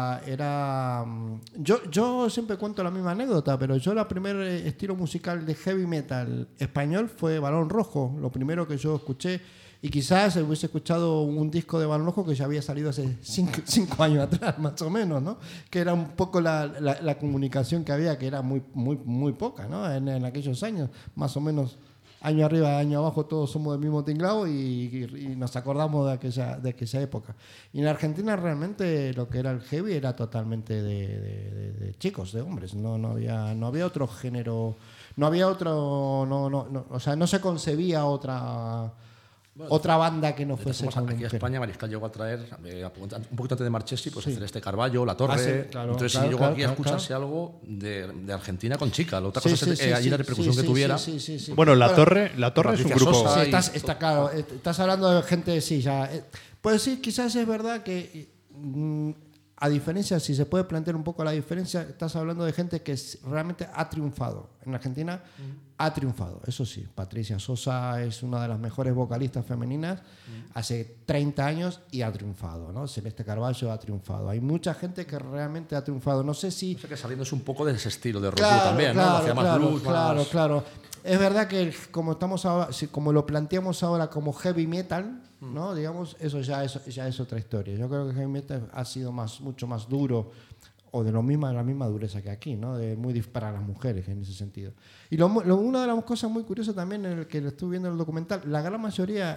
Speaker 4: Yo siempre cuento la misma anécdota, pero el primer estilo musical de heavy metal español fue Balón Rojo, lo primero que yo escuché. Y quizás hubiese escuchado un disco de Balón Rojo que ya había salido hace 5 años atrás, más o menos, ¿no? Que era un poco la comunicación que había, que era muy, muy, muy poca, ¿no? En aquellos años, más o menos, año arriba, año abajo, todos somos del mismo tinglado, y nos acordamos de aquella época. Y en Argentina realmente lo que era el heavy era totalmente de chicos, de hombres. No había otro género, no había otro, o sea, no se concebía otra banda que no fuese con
Speaker 6: aquí en España. Mariscal llegó a traer un poquito antes de Marchesi, pues a Celeste Carballo, La Torre. Entonces si llegó aquí a escucharse algo de Argentina con Chica. La otra cosa es allí la repercusión que tuviera.
Speaker 3: Bueno, La Torre es un grupo.
Speaker 4: Sí, está claro. Estás hablando de gente, sí, ya. Pues sí, quizás es verdad que a diferencia, si se puede plantear un poco la diferencia, estás hablando de gente que realmente ha triunfado. En Argentina ha triunfado, eso sí. Patricia Sosa es una de las mejores vocalistas femeninas hace 30 años y ha triunfado, ¿no? Celeste Carballo ha triunfado. Hay mucha gente que realmente ha triunfado. No sé si...
Speaker 6: O sea que saliéndose un poco de ese estilo de rock también, ¿no? Hacia más blues,
Speaker 4: claro. Es verdad que como estamos ahora, como lo planteamos ahora como heavy metal, ¿no? Digamos, eso ya es otra historia. Yo creo que heavy metal ha sido mucho más duro, o de la misma dureza que aquí, ¿no? Muy para las mujeres en ese sentido. Y una de las cosas muy curiosas también en el que estuve viendo en el documental, la gran mayoría,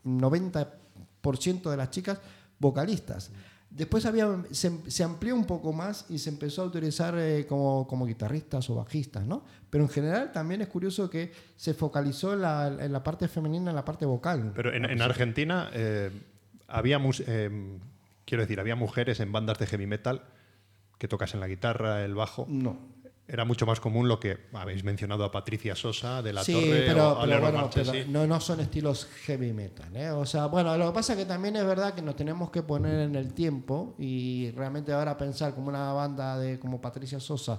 Speaker 4: 90% de las chicas, vocalistas. Después se amplió un poco más y se empezó a utilizar como guitarristas o bajistas, ¿no? Pero en general también es curioso que se focalizó en la parte femenina, en la parte vocal.
Speaker 3: Pero en Argentina había mujeres en bandas de heavy metal que tocasen la guitarra, el bajo.
Speaker 4: No.
Speaker 3: Era mucho más común lo que habéis mencionado a Patricia Sosa, de la
Speaker 4: sí,
Speaker 3: Torre
Speaker 4: pero,
Speaker 3: o a Leonor Marchesi.
Speaker 4: Pero no son estilos heavy metal, ¿eh? O sea, bueno, lo que pasa es que también es verdad que nos tenemos que poner en el tiempo y realmente ahora pensar como una banda como Patricia Sosa,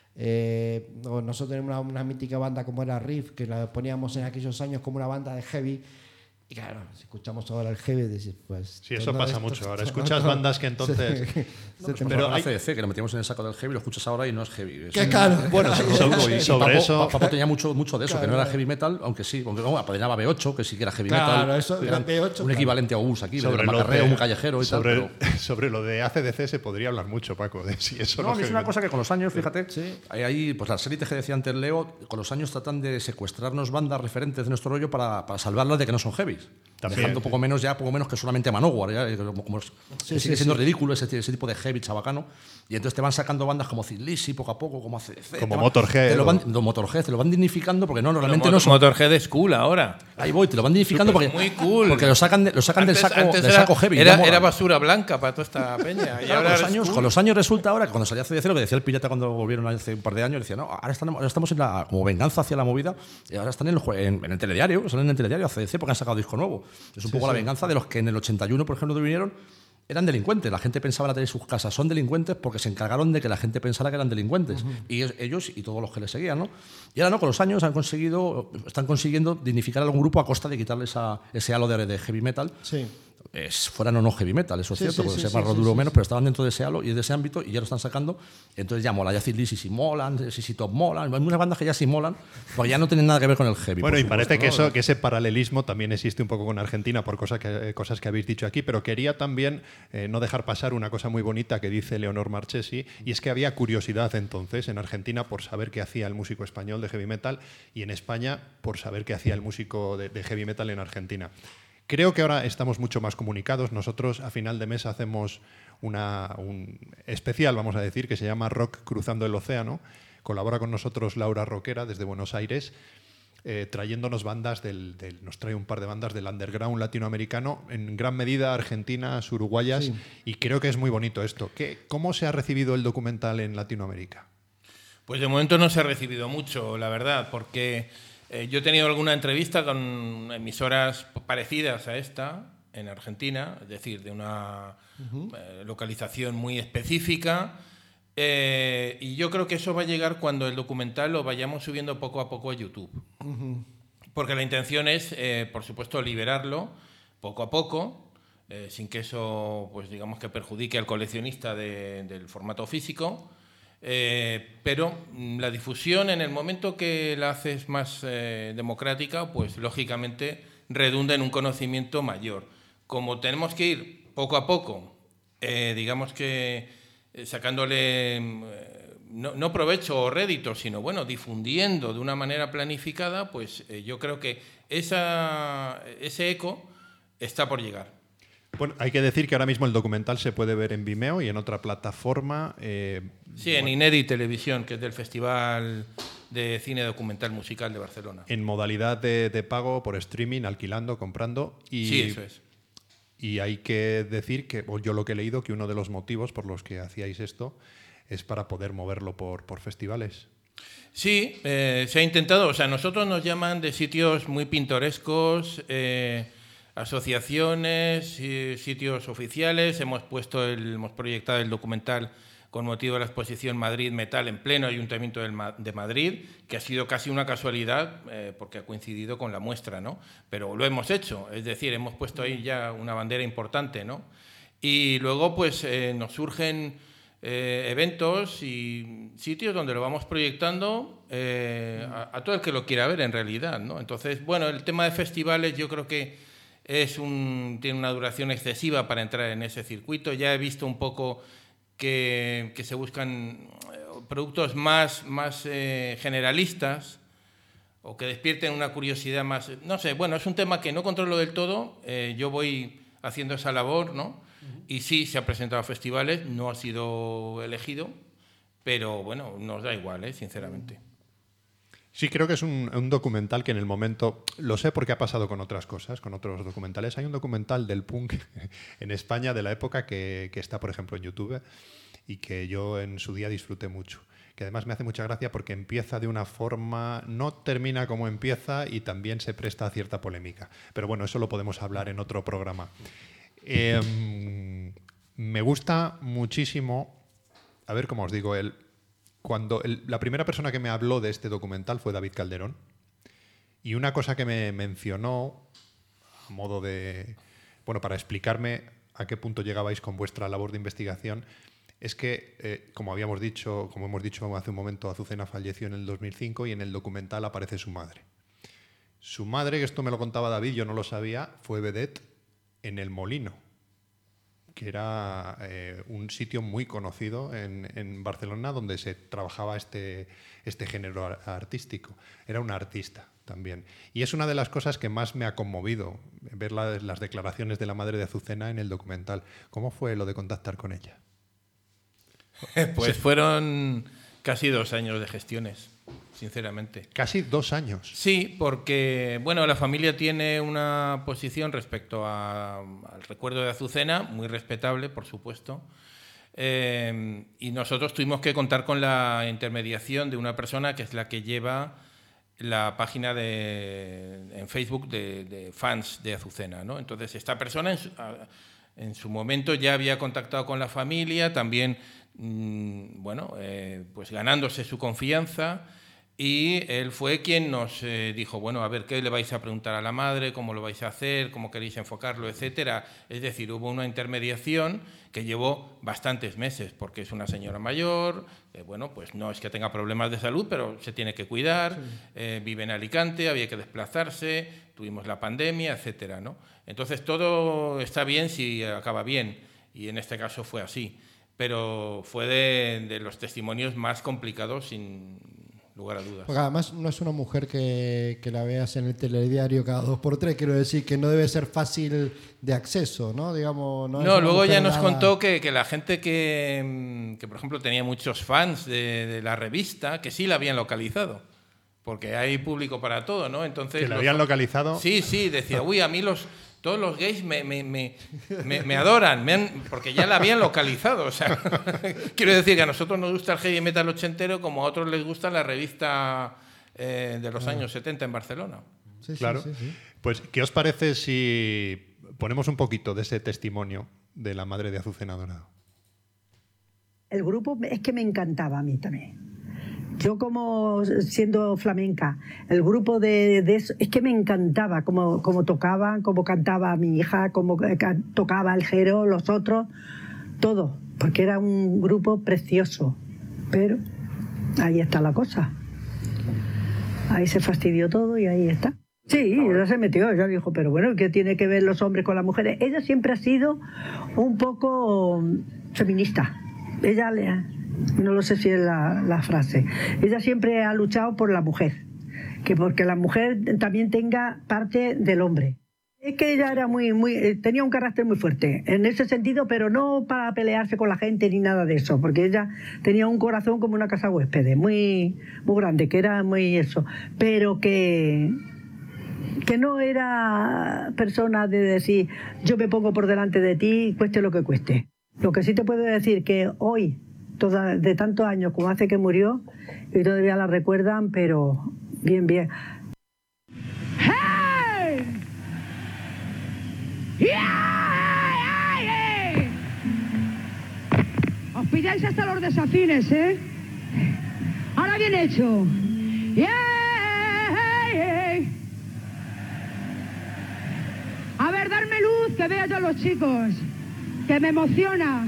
Speaker 4: o nosotros tenemos una mítica banda como era Riff, que la poníamos en aquellos años como una banda de heavy. Y claro, si escuchamos ahora el heavy, decís, pues...
Speaker 3: Sí, eso pasa mucho. Ahora escuchas bandas que entonces...
Speaker 6: Pero hay ACDC, que lo metimos en el saco del heavy, lo escuchas ahora y no es heavy.
Speaker 4: ¡Qué caro!
Speaker 3: Bueno, sobre eso...
Speaker 6: Papo tenía mucho de eso, que no era heavy metal, aunque sí, apadrinaba B8, que sí que era heavy metal.
Speaker 4: Eso, B8,
Speaker 6: un equivalente a Obús aquí,
Speaker 3: sobre
Speaker 6: de macarreo, un callejero y tal.
Speaker 3: Sobre lo de ACDC se podría hablar mucho, Paco, de si eso
Speaker 6: no es una cosa que con los años, fíjate, ahí, pues las élites que decía antes Leo, con los años tratan de secuestrarnos bandas referentes de nuestro rollo para salvarlas de que no son heavies. Dejando poco menos que solamente Manowar, sigue siendo ridículo ese tipo de heavy chabacano, y entonces te van sacando bandas como Thin Lizzy poco a poco, como ACDC,
Speaker 3: como Motorhead,
Speaker 6: te lo van dignificando porque realmente no son...
Speaker 5: Motorhead es cool ahora.
Speaker 6: Ahí voy, te lo van dignificando porque
Speaker 5: muy cool,
Speaker 6: porque lo sacan del saco heavy.
Speaker 5: Era basura blanca para toda esta peña. Y ahora
Speaker 6: con los años resulta ahora que cuando salía ACDC, lo que decía el Pirata cuando volvieron hace un par de años, decía, no, ahora estamos como venganza hacia la movida, y ahora están en el telediario, salen en el telediario ACDC porque han sacado disco nuevo. Es un poco la venganza de los que en el 81, por ejemplo, vinieron, eran delincuentes. La gente pensaba en la tele de sus casas, son delincuentes porque se encargaron de que la gente pensara que eran delincuentes. Y ellos y todos los que les seguían, ¿no? Y ahora, con los años, están consiguiendo dignificar a algún grupo a costa de quitarles ese halo de heavy metal. Sí. Fueran o no heavy metal, eso es cierto, porque sea más duro o menos, pero estaban dentro de ese halo y de ese ámbito y ya lo están sacando. Entonces ya mola, ya Thin Lizzy sí molan, sí Top molan, hay muchas bandas que ya sí molan, porque ya no tienen nada que ver con el heavy.
Speaker 3: Bueno, y parece que ese paralelismo también existe un poco con Argentina por cosas que habéis dicho aquí, pero quería también no dejar pasar una cosa muy bonita que dice Leonor Marchesi, y es que había curiosidad entonces en Argentina por saber qué hacía el músico español de heavy metal y en España por saber qué hacía el músico de heavy metal en Argentina. Creo que ahora estamos mucho más comunicados. Nosotros a final de mes hacemos un especial, vamos a decir, que se llama Rock Cruzando el Océano. Colabora con nosotros Laura Roquera desde Buenos Aires, trayéndonos bandas nos trae un par de bandas del underground latinoamericano, en gran medida argentinas, uruguayas, sí. Y creo que es muy bonito esto. ¿Cómo se ha recibido el documental en Latinoamérica?
Speaker 5: Pues de momento no se ha recibido mucho, la verdad, porque... yo he tenido alguna entrevista con emisoras parecidas a esta en Argentina, es decir, de una localización muy específica, y yo creo que eso va a llegar cuando el documental lo vayamos subiendo poco a poco a YouTube. Porque la intención es, por supuesto, liberarlo poco a poco, sin que eso, pues digamos, que perjudique al coleccionista del formato físico. Pero la difusión, en el momento que la haces más democrática, pues lógicamente redunda en un conocimiento mayor. Como tenemos que ir poco a poco, digamos que sacándole no provecho o rédito, sino bueno, difundiendo de una manera planificada, pues yo creo que ese eco está por llegar.
Speaker 3: Bueno, hay que decir que ahora mismo el documental se puede ver en Vimeo y en otra plataforma.
Speaker 5: Sí, en Inédit Televisión, que es del Festival de Cine Documental Musical de Barcelona.
Speaker 3: En modalidad de pago por streaming, alquilando, comprando.
Speaker 5: Sí, eso es.
Speaker 3: Y hay que decir que, yo lo que he leído, que uno de los motivos por los que hacíais esto es para poder moverlo por festivales.
Speaker 5: Sí, se ha intentado. O sea, nosotros nos llaman de sitios muy pintorescos. asociaciones, sitios oficiales. Hemos proyectado el documental con motivo de la exposición Madrid Metal en pleno Ayuntamiento de Madrid, que ha sido casi una casualidad porque ha coincidido con la muestra, ¿no? Pero lo hemos hecho, es decir, hemos puesto ahí ya una bandera importante, ¿no? Y luego pues nos surgen eventos y sitios donde lo vamos proyectando a todo el que lo quiera ver en realidad, ¿no? Entonces, bueno, el tema de festivales yo creo que tiene una duración excesiva para entrar en ese circuito. Ya he visto un poco que se buscan productos más generalistas o que despierten una curiosidad más. No sé, bueno, es un tema que no controlo del todo. Yo voy haciendo esa labor, ¿no? Y sí, se ha presentado a festivales, no ha sido elegido, pero bueno, nos da igual, sinceramente.
Speaker 3: Sí, creo que es un documental que en el momento, lo sé porque ha pasado con otras cosas, con otros documentales. Hay un documental del punk en España de la época que está, por ejemplo, en YouTube y que yo en su día disfruté mucho. Que además me hace mucha gracia porque empieza de una forma, no termina como empieza y también se presta a cierta polémica. Pero bueno, eso lo podemos hablar en otro programa. Me gusta muchísimo, a ver cómo os digo, la primera persona que me habló de este documental fue David Calderón, y una cosa que me mencionó a modo de, bueno, para explicarme a qué punto llegabais con vuestra labor de investigación, es que, como hemos dicho hace un momento, Azucena falleció en el 2005 y en el documental aparece su madre. Su madre, que esto me lo contaba David, yo no lo sabía, fue vedette en El Molino, que era un sitio muy conocido en Barcelona donde se trabajaba este género artístico. Era una artista también. Y es una de las cosas que más me ha conmovido, ver las declaraciones de la madre de Azucena en el documental. ¿Cómo fue lo de contactar con ella?
Speaker 5: Pues fueron casi 2 años de gestiones, sinceramente.
Speaker 3: ¿Casi 2 años?
Speaker 5: Sí, porque bueno, la familia tiene una posición respecto al recuerdo de Azucena, muy respetable, por supuesto, y nosotros tuvimos que contar con la intermediación de una persona que es la que lleva la página en Facebook de fans de Azucena, ¿no? Entonces, esta persona en su momento ya había contactado con la familia, también pues ganándose su confianza, y él fue quien nos dijo, bueno, a ver, ¿qué le vais a preguntar a la madre? ¿Cómo lo vais a hacer? ¿Cómo queréis enfocarlo? Etcétera. Es decir, hubo una intermediación que llevó bastantes meses, porque es una señora mayor, bueno, pues no es que tenga problemas de salud, pero se tiene que cuidar, sí. Vive en Alicante, había que desplazarse, tuvimos la pandemia, etcétera, ¿no? Entonces, todo está bien si acaba bien, y en este caso fue así. Pero fue de los testimonios más complicados, sin lugar a dudas.
Speaker 4: Porque además no es una mujer que la veas en el telediario cada 2x3, quiero decir que no debe ser fácil de acceso, ¿no? Digamos,
Speaker 5: no, luego ya nos contó que la gente que, por ejemplo, tenía muchos fans de la revista, que sí la habían localizado, porque hay público para todo, ¿no? Entonces,
Speaker 3: ¿que la habían localizado?
Speaker 5: Sí, decía, uy, a mí todos los gays me adoran, porque ya la habían localizado. O sea, quiero decir que a nosotros nos gusta el heavy metal ochentero como a otros les gusta la revista de los años 70 en Barcelona.
Speaker 3: Sí, claro. Sí. Pues, ¿qué os parece si ponemos un poquito de ese testimonio de la madre de Azucena Dorado?
Speaker 2: El grupo es que me encantaba a mí también. Yo, como siendo flamenca, el grupo de eso, es que me encantaba cómo tocaban, cómo cantaba mi hija, cómo tocaba el Jero, los otros, todo, porque era un grupo precioso. Pero ahí está la cosa. Ahí se fastidió todo y ahí está. Sí, ella se metió, ella dijo, pero bueno, ¿qué tiene que ver los hombres con las mujeres? Ella siempre ha sido un poco feminista. Ella no lo sé si es la frase. Ella siempre ha luchado por la mujer, que porque la mujer también tenga parte del hombre. Es que ella era tenía un carácter muy fuerte en ese sentido, pero no para pelearse con la gente ni nada de eso, porque ella tenía un corazón como una casa huéspedes, muy grande, que era muy eso, pero que no era persona de decir yo me pongo por delante de ti, cueste lo que cueste. Lo que sí te puedo decir que hoy, de tantos años como hace que murió, y todavía la recuerdan, pero bien. ¡Hey!
Speaker 9: Os pilláis hasta los desafines, ¿eh? Ahora bien hecho. A ver, darme luz, que vea yo a los chicos, que me emociona.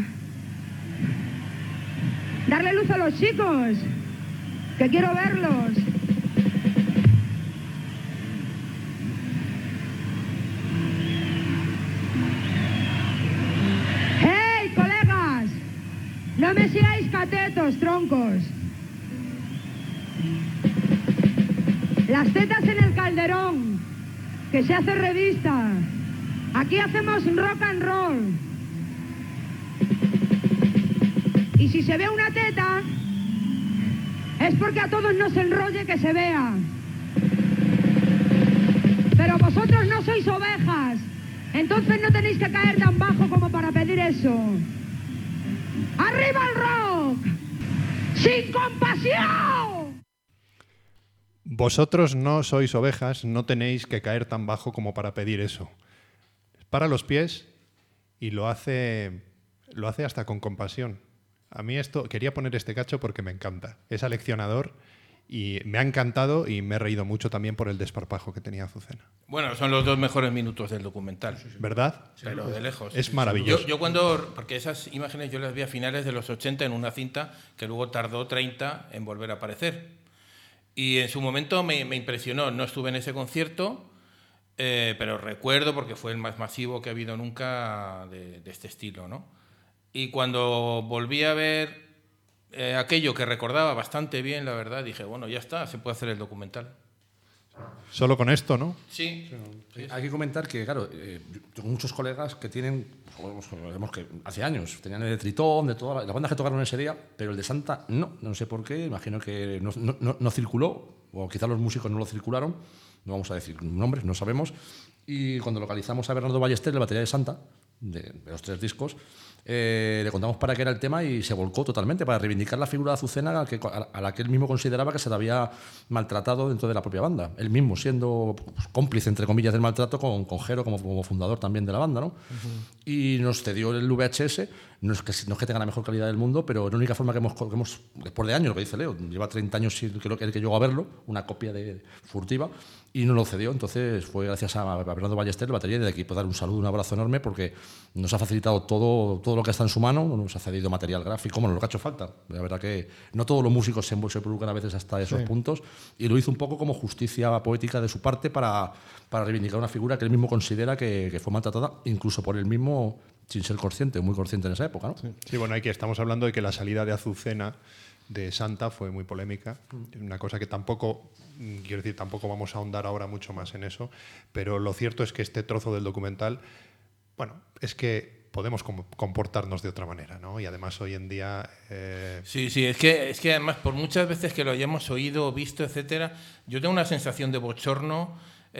Speaker 9: Darle luz a los chicos, que quiero verlos. ¡Hey, colegas! No me seáis catetos, troncos. Las tetas en el Calderón, que se hace revista. Aquí hacemos rock and roll. Y si se ve una teta, es porque a todos nos enrolle que se vea. Pero vosotros no sois ovejas, entonces no tenéis que caer tan bajo como para pedir eso. ¡Arriba el rock! ¡Sin compasión!
Speaker 3: Vosotros no sois ovejas, no tenéis que caer tan bajo como para pedir eso. Para los pies y lo hace hasta con compasión. A mí quería poner este cacho porque me encanta. Es aleccionador y me ha encantado y me he reído mucho también por el desparpajo que tenía Azucena.
Speaker 5: Bueno, son los 2 mejores minutos del documental.
Speaker 3: ¿Verdad?
Speaker 5: Pero de lejos.
Speaker 3: Es maravilloso.
Speaker 5: Yo porque esas imágenes yo las vi a finales de los 80 en una cinta que luego tardó 30 en volver a aparecer. Y en su momento me impresionó. No estuve en ese concierto, pero recuerdo, porque fue el más masivo que ha habido nunca de este estilo, ¿no? Y cuando volví a ver aquello que recordaba bastante bien, la verdad, dije, bueno, ya está, se puede hacer el documental.
Speaker 3: Solo con esto, ¿no?
Speaker 5: Sí.
Speaker 6: Hay que comentar que, claro, tengo muchos colegas que tienen, vemos que hace años, tenían el de Tritón, de todas las bandas que tocaron ese día, pero el de Santa no sé por qué, imagino que no circuló, o quizás los músicos no lo circularon, no vamos a decir nombres, no sabemos, y cuando localizamos a Bernardo Ballester, la batería de Santa, de los 3 discos, le contamos para qué era el tema y se volcó totalmente para reivindicar la figura de Azucena a la que él mismo consideraba que se le había maltratado dentro de la propia banda. Él mismo siendo cómplice, entre comillas, del maltrato con Jero como fundador también de la banda, ¿no? Y nos cedió el VHS. No es que tenga la mejor calidad del mundo, pero es la única forma que hemos después de años, lo que dice Leo, lleva 30 años que llegó a verlo, una copia furtiva, y nos lo cedió. Entonces fue gracias a Bernardo Ballester, el batería, y de aquí puedo dar un saludo, un abrazo enorme, porque nos ha facilitado todo lo que está en su mano, nos ha cedido material gráfico, lo que ha hecho falta. La verdad que no todos los músicos se involucran a veces hasta esos puntos, y lo hizo un poco como justicia poética de su parte para reivindicar una figura que él mismo considera que fue maltratada, incluso por él mismo, sin ser consciente, muy consciente en esa época, ¿no?
Speaker 3: Sí, bueno, aquí estamos hablando de que la salida de Azucena de Santa fue muy polémica, una cosa que tampoco vamos a ahondar ahora mucho más en eso, pero lo cierto es que este trozo del documental, bueno, es que podemos comportarnos de otra manera, ¿no? Y además hoy en día...
Speaker 5: Sí, es que además por muchas veces que lo hayamos oído, visto, etcétera, yo tengo una sensación de bochorno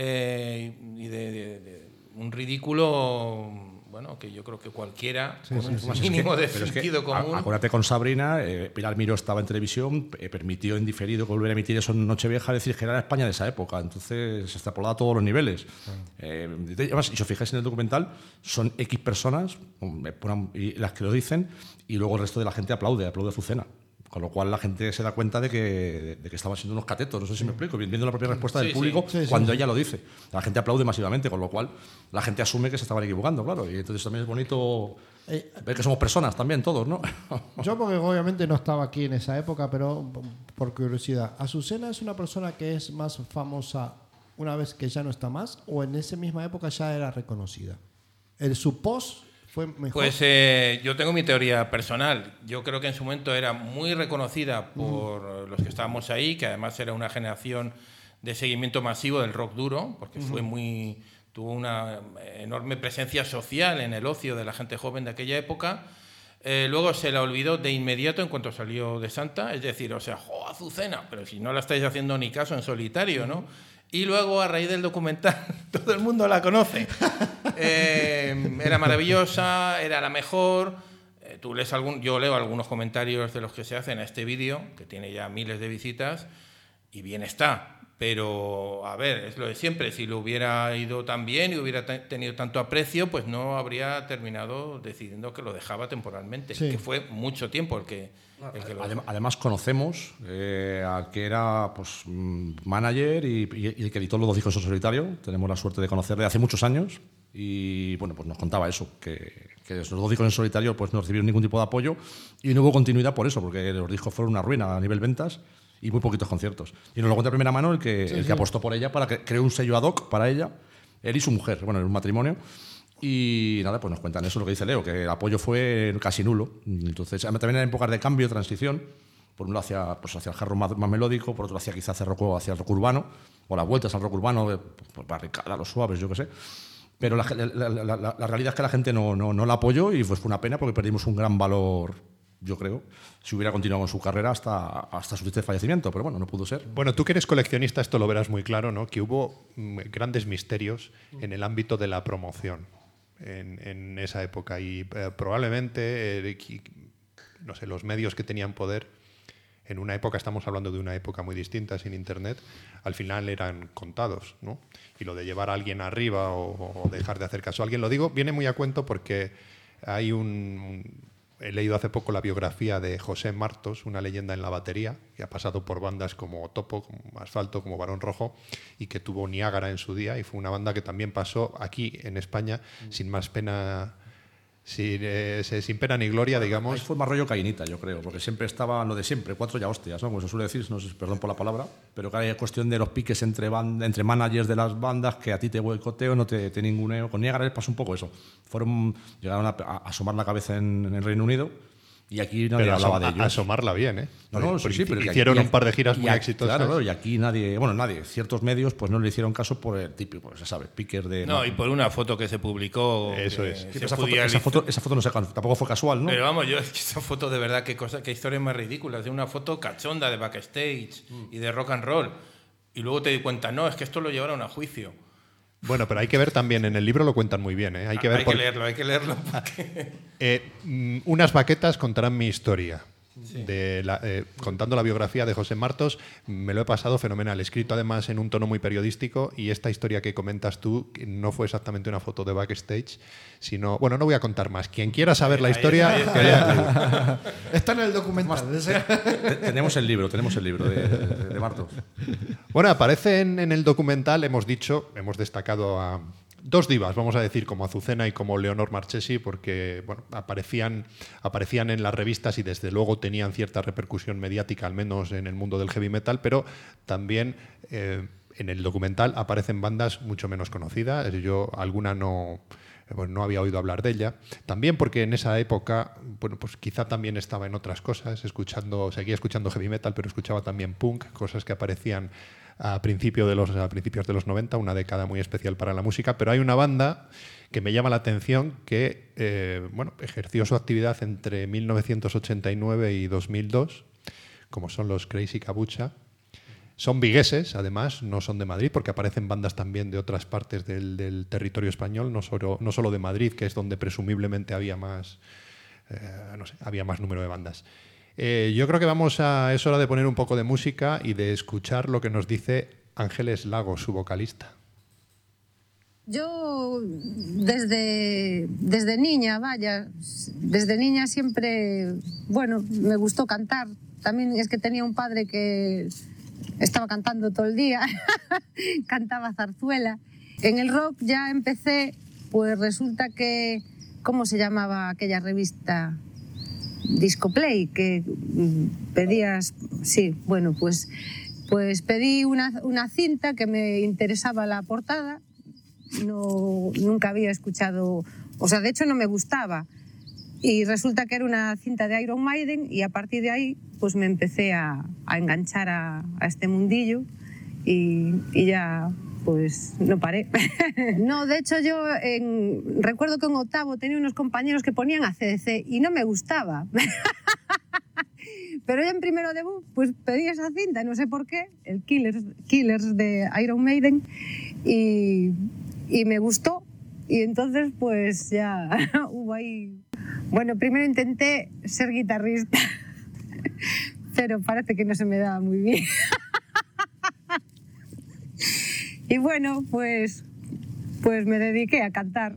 Speaker 5: y de un ridículo... Bueno, que yo creo que cualquiera con un mínimo de sentido común...
Speaker 6: Acuérdate con Sabrina, Pilar Miró estaba en televisión, permitió en diferido volver a emitir eso en Nochevieja, decir que era España de esa época, entonces se extrapolaba a todos los niveles. Además, si os fijáis en el documental, son X personas las que lo dicen, y luego el resto de la gente aplaude a Azucena. Con lo cual la gente se da cuenta de que estaban siendo unos catetos, no sé si me explico, viendo la propia respuesta del público cuando ella lo dice. La gente aplaude masivamente, con lo cual la gente asume que se estaban equivocando, claro. Y entonces también es bonito ver que somos personas también, todos, ¿no?
Speaker 4: Yo porque obviamente no estaba aquí en esa época, pero por curiosidad, ¿Azucena es una persona que es más famosa una vez que ya no está más o en esa misma época ya era reconocida? ¿Su post fue mejor?
Speaker 5: Pues yo tengo mi teoría personal. Yo creo que en su momento era muy reconocida por los que estábamos ahí, que además era una generación de seguimiento masivo del rock duro, porque tuvo una enorme presencia social en el ocio de la gente joven de aquella época. Luego se la olvidó de inmediato en cuanto salió de Santa, es decir, Azucena, pero si no la estáis haciendo ni caso en solitario, ¿no? Y luego, a raíz del documental, todo el mundo la conoce. Era maravillosa, era la mejor. Yo leo algunos comentarios de los que se hacen a este vídeo, que tiene ya miles de visitas, y bien está. Pero, a ver, es lo de siempre. Si lo hubiera ido tan bien y hubiera tenido tanto aprecio, pues no habría terminado decidiendo que lo dejaba temporalmente,
Speaker 4: Sí.
Speaker 5: que fue mucho tiempo el que lo dejó.
Speaker 6: Además conocemos al que era pues, manager y el que editó los 2 discos en solitario. Tenemos la suerte de conocerle hace muchos años y bueno, pues nos contaba eso, que los 2 discos en solitario pues no recibieron ningún tipo de apoyo y no hubo continuidad por eso, porque los discos fueron una ruina a nivel ventas y muy poquitos conciertos. Y nos lo cuenta de primera mano el que apostó por ella para que creó un sello ad hoc para ella, él y su mujer, bueno, en un matrimonio. Y nada, pues nos cuentan eso, lo que dice Leo, que el apoyo fue casi nulo. Entonces, también en épocas de cambio, de transición, por un lado hacia el hard rock más melódico, por otro hacia quizás hacia el rock urbano, o las vueltas al rock urbano, pues barricada, los suaves, yo qué sé. Pero la realidad es que la gente no la apoyó y pues fue una pena porque perdimos un gran valor, yo creo, si hubiera continuado con su carrera hasta su triste fallecimiento, pero bueno, no pudo ser.
Speaker 3: Bueno, tú que eres coleccionista, esto lo verás muy claro, ¿no? Que hubo grandes misterios en el ámbito de la promoción en esa época y probablemente, no sé, los medios que tenían poder en una época, estamos hablando de una época muy distinta, sin Internet, al final eran contados, ¿no? Y lo de llevar a alguien arriba o dejar de hacer caso a alguien, lo digo, viene muy a cuento porque hay he leído hace poco la biografía de José Martos, una leyenda en la batería, que ha pasado por bandas como Topo, como Asfalto, como Barón Rojo, y que tuvo Niágara en su día, y fue una banda que también pasó aquí en España sin más pena, sin pena ni gloria, digamos.
Speaker 6: Ahí fue más rollo Cainita, yo creo, porque siempre estaba lo de siempre, 4 ya hostias, ¿no? Como se suele decir, no sé, perdón por la palabra, pero que hay cuestión de los piques entre managers de las bandas, que a ti te boicoteo, no te ninguneo. Con Niágara les pasó un poco eso. Llegaron a asomar la cabeza en el Reino Unido y aquí nadie hablaba de ellos.
Speaker 3: Asomarla bien, ¿eh?
Speaker 6: No, sí, pero
Speaker 3: hicieron un par de giras muy exitosas.
Speaker 6: Claro, y aquí nadie, ciertos medios pues no le hicieron caso por el típico, pues, ya sabes, pickers de...
Speaker 5: No, y por una foto que se publicó.
Speaker 3: Eso es.
Speaker 6: Sí, esa foto no tampoco fue casual, ¿no?
Speaker 5: Pero vamos, es que esa foto de verdad, qué historias más ridículas. De una foto cachonda de backstage y de rock and roll. Y luego te di cuenta, no, es que esto lo llevaron a juicio.
Speaker 3: Bueno, pero hay que ver también, en el libro lo cuentan muy bien, ¿eh? Hay que
Speaker 5: leerlo. Porque...
Speaker 3: unas baquetas contarán mi historia. Sí. Contando la biografía de José Martos, me lo he pasado fenomenal, escrito además en un tono muy periodístico, y esta historia que comentas tú no fue exactamente una foto de backstage, sino, bueno, no voy a contar más, quien quiera saber la historia
Speaker 4: está en el documental.
Speaker 6: tenemos el libro de Martos.
Speaker 3: Bueno, aparecen en el documental, hemos destacado a 2 divas, vamos a decir, como Azucena y como Leonor Marchesi, porque bueno, aparecían en las revistas y desde luego tenían cierta repercusión mediática, al menos en el mundo del heavy metal, pero también en el documental aparecen bandas mucho menos conocidas. Yo alguna no había oído hablar de ella. También porque en esa época, bueno, pues quizá también estaba en otras cosas, seguía escuchando heavy metal, pero escuchaba también punk, cosas que aparecían a principios de los 90, una década muy especial para la música, pero hay una banda que me llama la atención que ejerció su actividad entre 1989 y 2002, como son los Crazy Cabucha. Son vigueses, además, no son de Madrid, porque aparecen bandas también de otras partes del territorio español, no solo de Madrid, que es donde presumiblemente había más número de bandas. Yo creo que es hora de poner un poco de música y de escuchar lo que nos dice Ángeles Lago, su vocalista.
Speaker 10: Yo desde niña, desde niña siempre, me gustó cantar. También es que tenía un padre que estaba cantando todo el día, cantaba zarzuela. En el rock ya empecé, pues resulta que, ¿cómo se llamaba aquella revista? Disco Play, que pedías, sí, bueno, pues pedí una cinta que me interesaba la portada, nunca había escuchado, de hecho no me gustaba, y resulta que era una cinta de Iron Maiden, y a partir de ahí pues me empecé a enganchar a este mundillo y ya pues no paré. No, de hecho yo recuerdo que en octavo tenía unos compañeros que ponían AC/DC y no me gustaba. Pero ya en primero debut pues pedí esa cinta, no sé por qué, el Killers de Iron Maiden, y me gustó, y entonces pues ya hubo ahí... Bueno, primero intenté ser guitarrista, pero parece que no se me daba muy bien. Y bueno, pues me dediqué a cantar.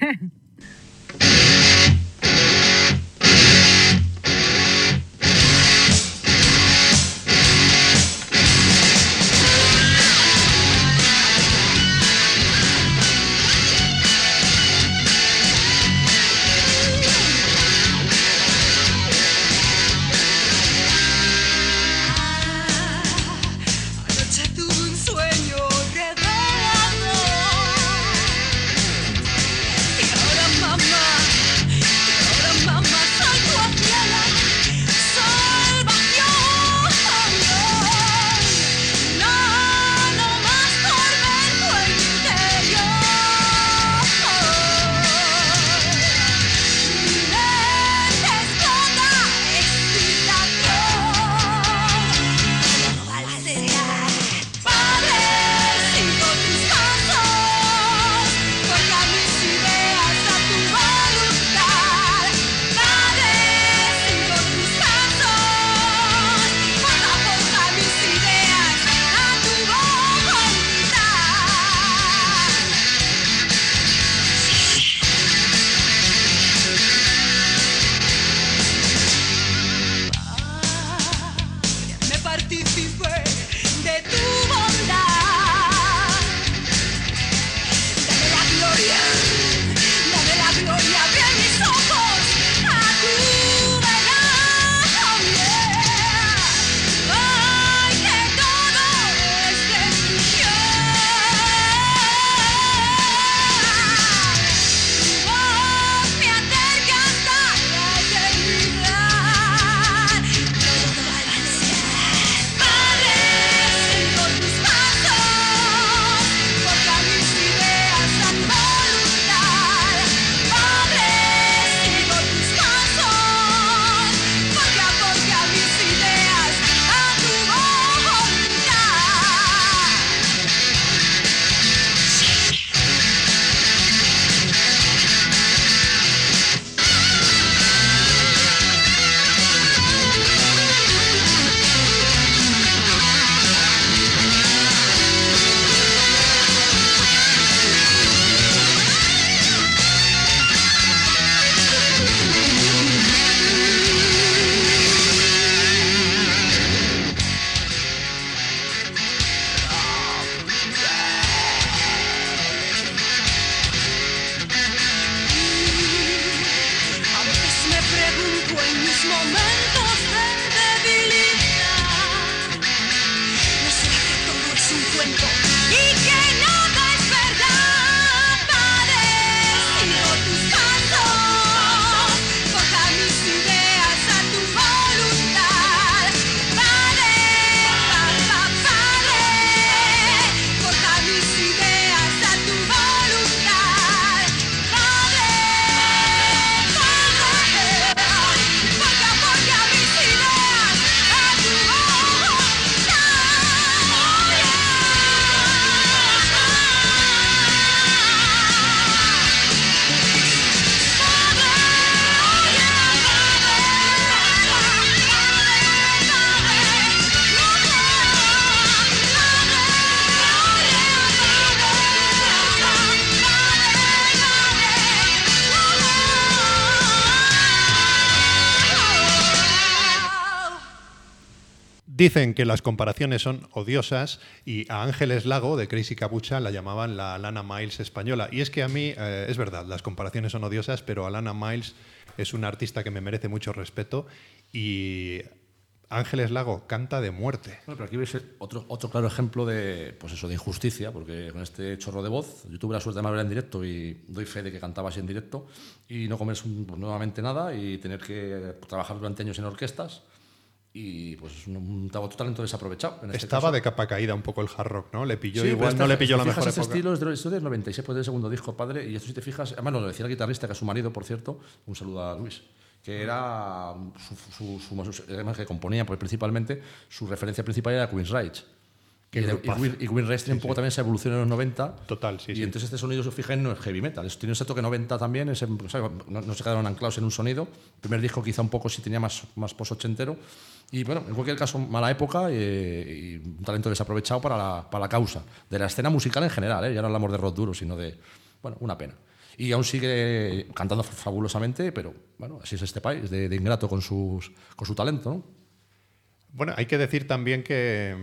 Speaker 1: Anoche tuve un sueño revelador. Y ahora mamá, soy tu abuela. Salvación. No más tormento en mi interior. Mi mente es toda excitación. Padre, sigo tus pasos, forja mis ideas a tu voluntad. Padre, sigo tus pasos, forja mis ideas a tu voluntad. Me participé de tu bondad. Dame la gloria, abre mis ojos a tu verdad también. Ay, que todo es de tu Tu voz me acerca hasta la eternidad. Padre, sigo tus pasos, forja mis ideas a tu voluntad. Padre, sigo tus pasos, forja mis ideas a tu voluntad. A veces me pregunto en mis momentos de debilidad, ¿no será que todo es un cuento y que nada es verdad? Padre, sigo tus pasos, forja mis ideas a tu voluntad. Padre, forja mis ideas a tu voluntad. Padre, forja mis ideas a tu
Speaker 3: Dicen que las comparaciones son odiosas y a Ángeles Lago, de Crazy Capucha, la llamaban la Alana Miles española. Y es que a mí, es verdad, las comparaciones son odiosas, pero Alana Miles es una artista que me merece mucho respeto y Ángeles Lago canta de muerte.
Speaker 6: Bueno, pero aquí veis otro claro ejemplo de, pues eso, de injusticia, porque con este chorro de voz, yo tuve la suerte de verla en directo y doy fe de que cantaba así en directo y no comer nuevamente nada y tener que trabajar durante años en orquestas. Y pues un talento desaprovechado. En este
Speaker 3: Estaba
Speaker 6: caso.
Speaker 3: de capa caída un poco el hard rock, ¿no? Le pilló
Speaker 6: Sí,
Speaker 3: igual, no le pilló la mejor
Speaker 6: este
Speaker 3: época.
Speaker 6: estilo es del 96, pues del segundo disco, Padre, y esto si te fijas, además lo decía el guitarrista, que es su marido, por cierto, un saludo a Luis, que era además que componía, pues principalmente, su referencia principal era Queen's Rage. Y Green Restring un poco también se evolucionó en los 90.
Speaker 3: Total, sí.
Speaker 6: Y entonces este sonido, si os fijáis, no es heavy metal. Tiene ese toque 90 también, no se quedaron anclados en un sonido. El primer disco quizá un poco sí tenía más post-ochentero. Y bueno, en cualquier caso, mala época y un talento desaprovechado para la causa. De la escena musical en general, ya no hablamos de rock duro, sino de, bueno, una pena. Y aún sigue cantando fabulosamente, pero bueno, así es este país, de ingrato con su talento, ¿no?
Speaker 3: Bueno, hay que decir también que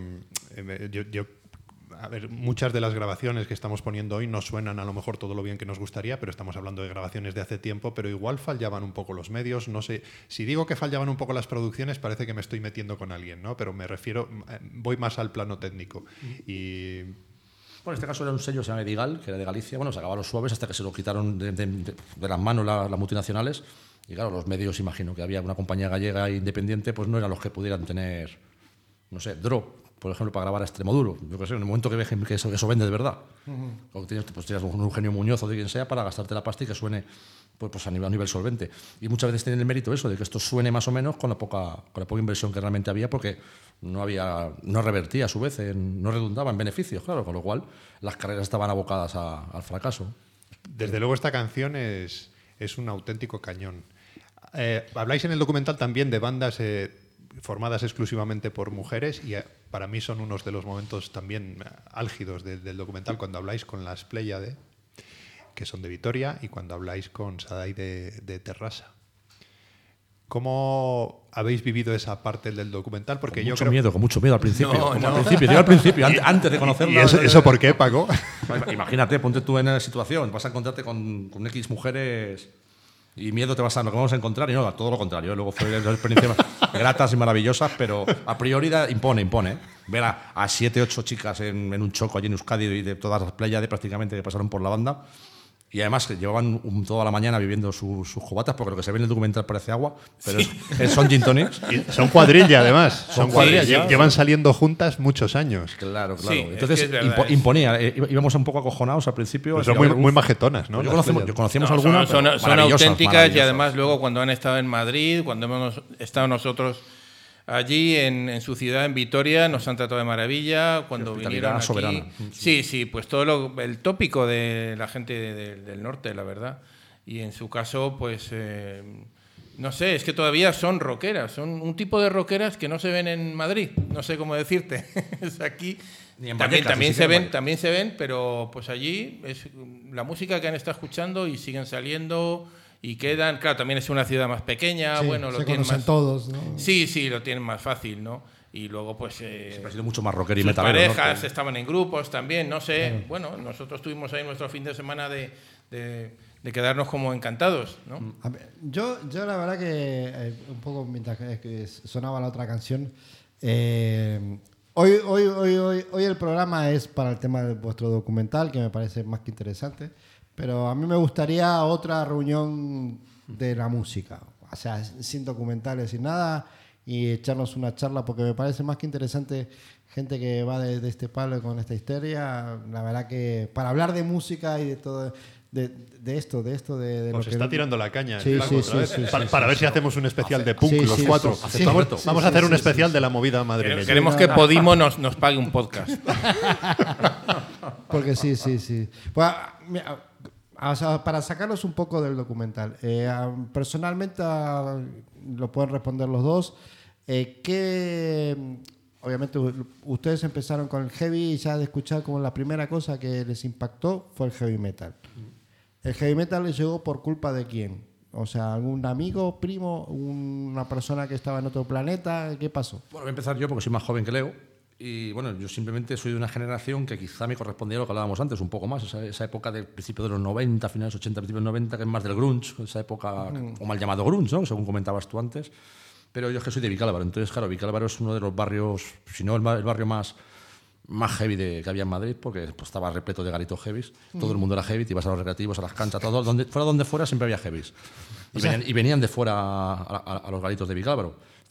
Speaker 3: a ver, muchas de las grabaciones que estamos poniendo hoy no suenan a lo mejor todo lo bien que nos gustaría, pero estamos hablando de grabaciones de hace tiempo, pero igual fallaban un poco los medios, no sé, si digo que fallaban un poco las producciones parece que me estoy metiendo con alguien, ¿no? Pero me refiero, voy más al plano técnico. Y
Speaker 6: bueno, en este caso era un sello que se llama Edigal, que era de Galicia, bueno, sacaba los suaves hasta que se lo quitaron de las manos las multinacionales. Y claro, los medios, imagino que había una compañía gallega independiente, pues no eran los que pudieran tener, no sé, Drop, por ejemplo, para grabar a Extremoduro. Yo qué sé, en el momento que ves que eso vende de verdad. O tienes un Eugenio Muñoz o de quien sea para gastarte la pasta y que suene pues a nivel solvente. Y muchas veces tienen el mérito eso, de que esto suene más o menos con la poca inversión que realmente había, porque no revertía a su vez, no redundaba en beneficios, claro, con lo cual las carreras estaban abocadas al fracaso.
Speaker 3: Desde luego esta canción es un auténtico cañón. Habláis en el documental también de bandas formadas exclusivamente por mujeres y para mí son unos de los momentos también álgidos del documental cuando habláis con las Pléyade, que son de Vitoria, y cuando habláis con Sadai de Terrassa. ¿Cómo habéis vivido esa parte del documental? Porque
Speaker 6: con mucho miedo al principio. Al principio, antes de conocerlo.
Speaker 3: ¿Y eso por qué, Paco?
Speaker 6: Imagínate, ponte tú en la situación, vas a encontrarte con X mujeres y miedo te vas a lo que vamos a encontrar, y no, todo lo contrario. Luego fue una experiencia gratas y maravillosas, pero a priori impone. Ver a 7, 8 chicas en un choco allí en Euskadi y de todas las playas prácticamente que pasaron por la banda. Y además que llevaban toda la mañana viviendo sus cubatas, porque lo que se ve en el documental parece agua, pero son gin tonics.
Speaker 3: Y son cuadrilla, además. Son cuadrilla. Llevan saliendo juntas muchos años.
Speaker 6: Claro.
Speaker 5: Sí,
Speaker 6: entonces imponía. Íbamos un poco acojonados al principio.
Speaker 3: Pero son muy majetonas, ¿no?
Speaker 6: Conocíamos algunas.
Speaker 5: Son auténticas, y además luego cuando han estado en Madrid, cuando hemos estado nosotros allí en su ciudad, en Vitoria, nos han tratado de maravilla. Cuando vinieron aquí,
Speaker 6: soberana.
Speaker 5: Sí, pues todo el tópico de la gente del norte, la verdad. Y en su caso, pues no sé, es que todavía son rockeras, son un tipo de rockeras que no se ven en Madrid, no sé cómo decirte. Es aquí
Speaker 6: ni en
Speaker 5: también se ven, pero pues allí es la música que han estado escuchando y siguen saliendo. Y quedan, claro, también es una ciudad más pequeña,
Speaker 4: sí,
Speaker 5: bueno,
Speaker 4: lo tienen más
Speaker 5: todos, ¿no? Sí, lo tienen más fácil, ¿no? Y luego pues
Speaker 6: siempre ha sido mucho más rockero y
Speaker 5: metalero, parejas,
Speaker 6: ¿no?
Speaker 5: estaban en grupos también, no sé. Bueno, nosotros tuvimos ahí nuestro fin de semana de quedarnos como encantados, ¿no?
Speaker 4: A ver, yo la verdad que un poco mientras que sonaba la otra canción, hoy el programa es para el tema de vuestro documental, que me parece más que interesante. Pero a mí me gustaría otra reunión de la música, o sea, sin documentales, sin nada, y echarnos una charla, porque me parece más que interesante gente que va de este palo con esta histeria. La verdad que para hablar de música y de todo, de esto, de
Speaker 3: Os está tirando la caña.
Speaker 4: Sí,
Speaker 3: para ver si hacemos un especial de punk, los cuatro. Vamos a hacer un especial de la movida madrileña.
Speaker 5: Queremos que Podimo nos pague un podcast.
Speaker 4: Porque sí. Pues, o sea, para sacarlos un poco del documental, personalmente lo pueden responder los dos. Obviamente ustedes empezaron con el heavy y ya de escuchar como la primera cosa que les impactó fue el heavy metal. ¿El heavy metal les llegó por culpa de quién? O sea, ¿algún amigo, primo, una persona que estaba en otro planeta? ¿Qué pasó?
Speaker 6: Bueno, voy a empezar yo porque soy más joven que Leo. Y bueno, yo simplemente soy de una generación que quizá me correspondía a lo que hablábamos antes, un poco más, esa época del principio de los 90, finales 80, principios 90, que es más del grunge, esa época, o mal llamado grunge, ¿no? Según comentabas tú antes. Pero yo es que soy de Vicálvaro, entonces claro, Vicálvaro es uno de los barrios, si no el barrio más heavy que había en Madrid, porque pues, estaba repleto de garitos heavies, todo el mundo era heavy, te ibas a los recreativos, a las canchas, fuera donde fuera siempre había heavies. Y venían de fuera a los garitos de Vicálvaro.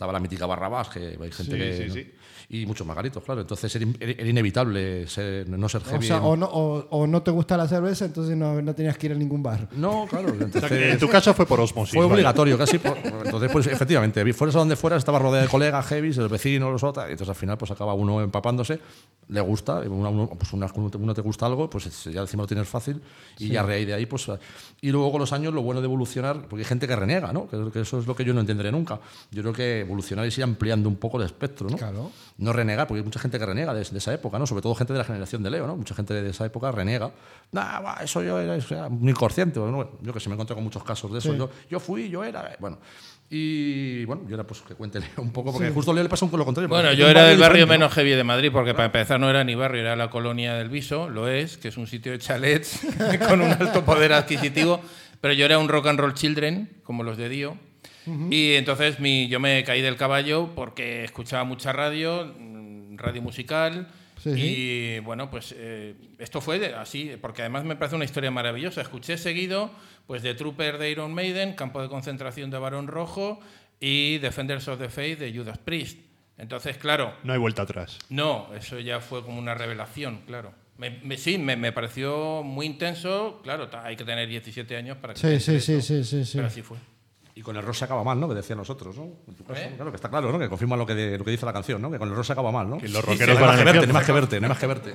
Speaker 6: estaba la mítica Barrabás, que hay gente
Speaker 3: Sí,
Speaker 6: que...
Speaker 3: sí,
Speaker 6: ¿no?
Speaker 3: sí.
Speaker 6: Y muchos magaritos, claro. Entonces era inevitable no ser heavy.
Speaker 4: O sea, o no te gusta la cerveza, entonces no tenías que ir a ningún bar.
Speaker 6: No, claro.
Speaker 3: O sea,
Speaker 6: Entonces,
Speaker 3: que en tu caso fue por osmosis.
Speaker 6: fue
Speaker 3: vaya.
Speaker 6: obligatorio, casi. Entonces, pues efectivamente, fueras a donde fueras, estaba rodeado de colegas, heavy, los vecinos, los otros. Y entonces al final, pues acaba uno empapándose, le gusta, uno te gusta algo, pues ya encima lo tienes fácil. Y ya de ahí, pues. Y luego con los años, lo bueno de evolucionar, porque hay gente que reniega, ¿no? Que eso es lo que yo no entenderé nunca. Yo creo que evolucionar es ir ampliando un poco el espectro, ¿no?
Speaker 4: Claro.
Speaker 6: No renegar, porque hay mucha gente que renega de esa época, ¿no? Sobre todo gente de la generación de Leo, ¿no? Mucha gente de esa época renega. Nah, eso yo era un inconsciente. ¿no? Yo que se me encontré con muchos casos de eso.
Speaker 4: Sí.
Speaker 6: Yo era. Bueno. Y bueno, yo era pues que cuente un poco, porque justo a Leo le pasa un poco lo contrario.
Speaker 5: Bueno, yo era del barrio menos heavy de Madrid, porque para empezar no era ni barrio, era la colonia del Viso, que es un sitio de chalets con un alto poder adquisitivo, pero yo era un rock and roll children, como los de Dio. Y entonces yo me caí del caballo porque escuchaba mucha radio musical.
Speaker 4: Sí.
Speaker 5: Y bueno, pues esto fue así, porque además me parece una historia maravillosa. Escuché seguido pues de Trooper de Iron Maiden, Campo de Concentración de Barón Rojo y Defenders of the Faith de Judas Priest. Entonces, claro...
Speaker 3: No hay vuelta atrás.
Speaker 5: No, eso ya fue como una revelación, claro. Me pareció muy intenso. Claro, hay que tener 17 años para que...
Speaker 4: Sí.
Speaker 5: Pero así fue.
Speaker 6: Y con el rock se acaba mal, ¿no? Que decían nosotros, ¿no? En tu caso, claro, que está claro, ¿no? Que confirma lo que dice la canción, ¿no? Que con el rock se acaba mal, ¿no?
Speaker 3: Que los
Speaker 6: Sí,
Speaker 3: rockeros
Speaker 6: no hay
Speaker 3: van
Speaker 6: más
Speaker 3: al
Speaker 6: que verte,
Speaker 3: infierno.
Speaker 6: no hay más que verte, no hay más que verte.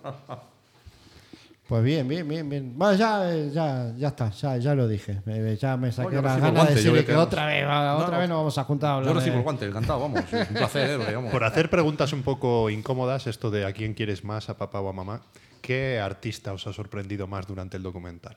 Speaker 4: Pues bien. Bueno, ya está, ya lo dije. Ya me saqué
Speaker 6: Yo
Speaker 4: las
Speaker 6: recibo el
Speaker 4: ganas de
Speaker 6: guante,
Speaker 4: decirle
Speaker 6: yo
Speaker 4: que
Speaker 6: que-
Speaker 4: otra vez nos vamos a juntar a hablar
Speaker 6: Yo recibo
Speaker 4: de-
Speaker 6: el guante, encantado, vamos. Es un placer, vamos.
Speaker 3: Por hacer preguntas un poco incómodas, esto de a quién quieres más, a papá o a mamá, ¿qué artista os ha sorprendido más durante el documental?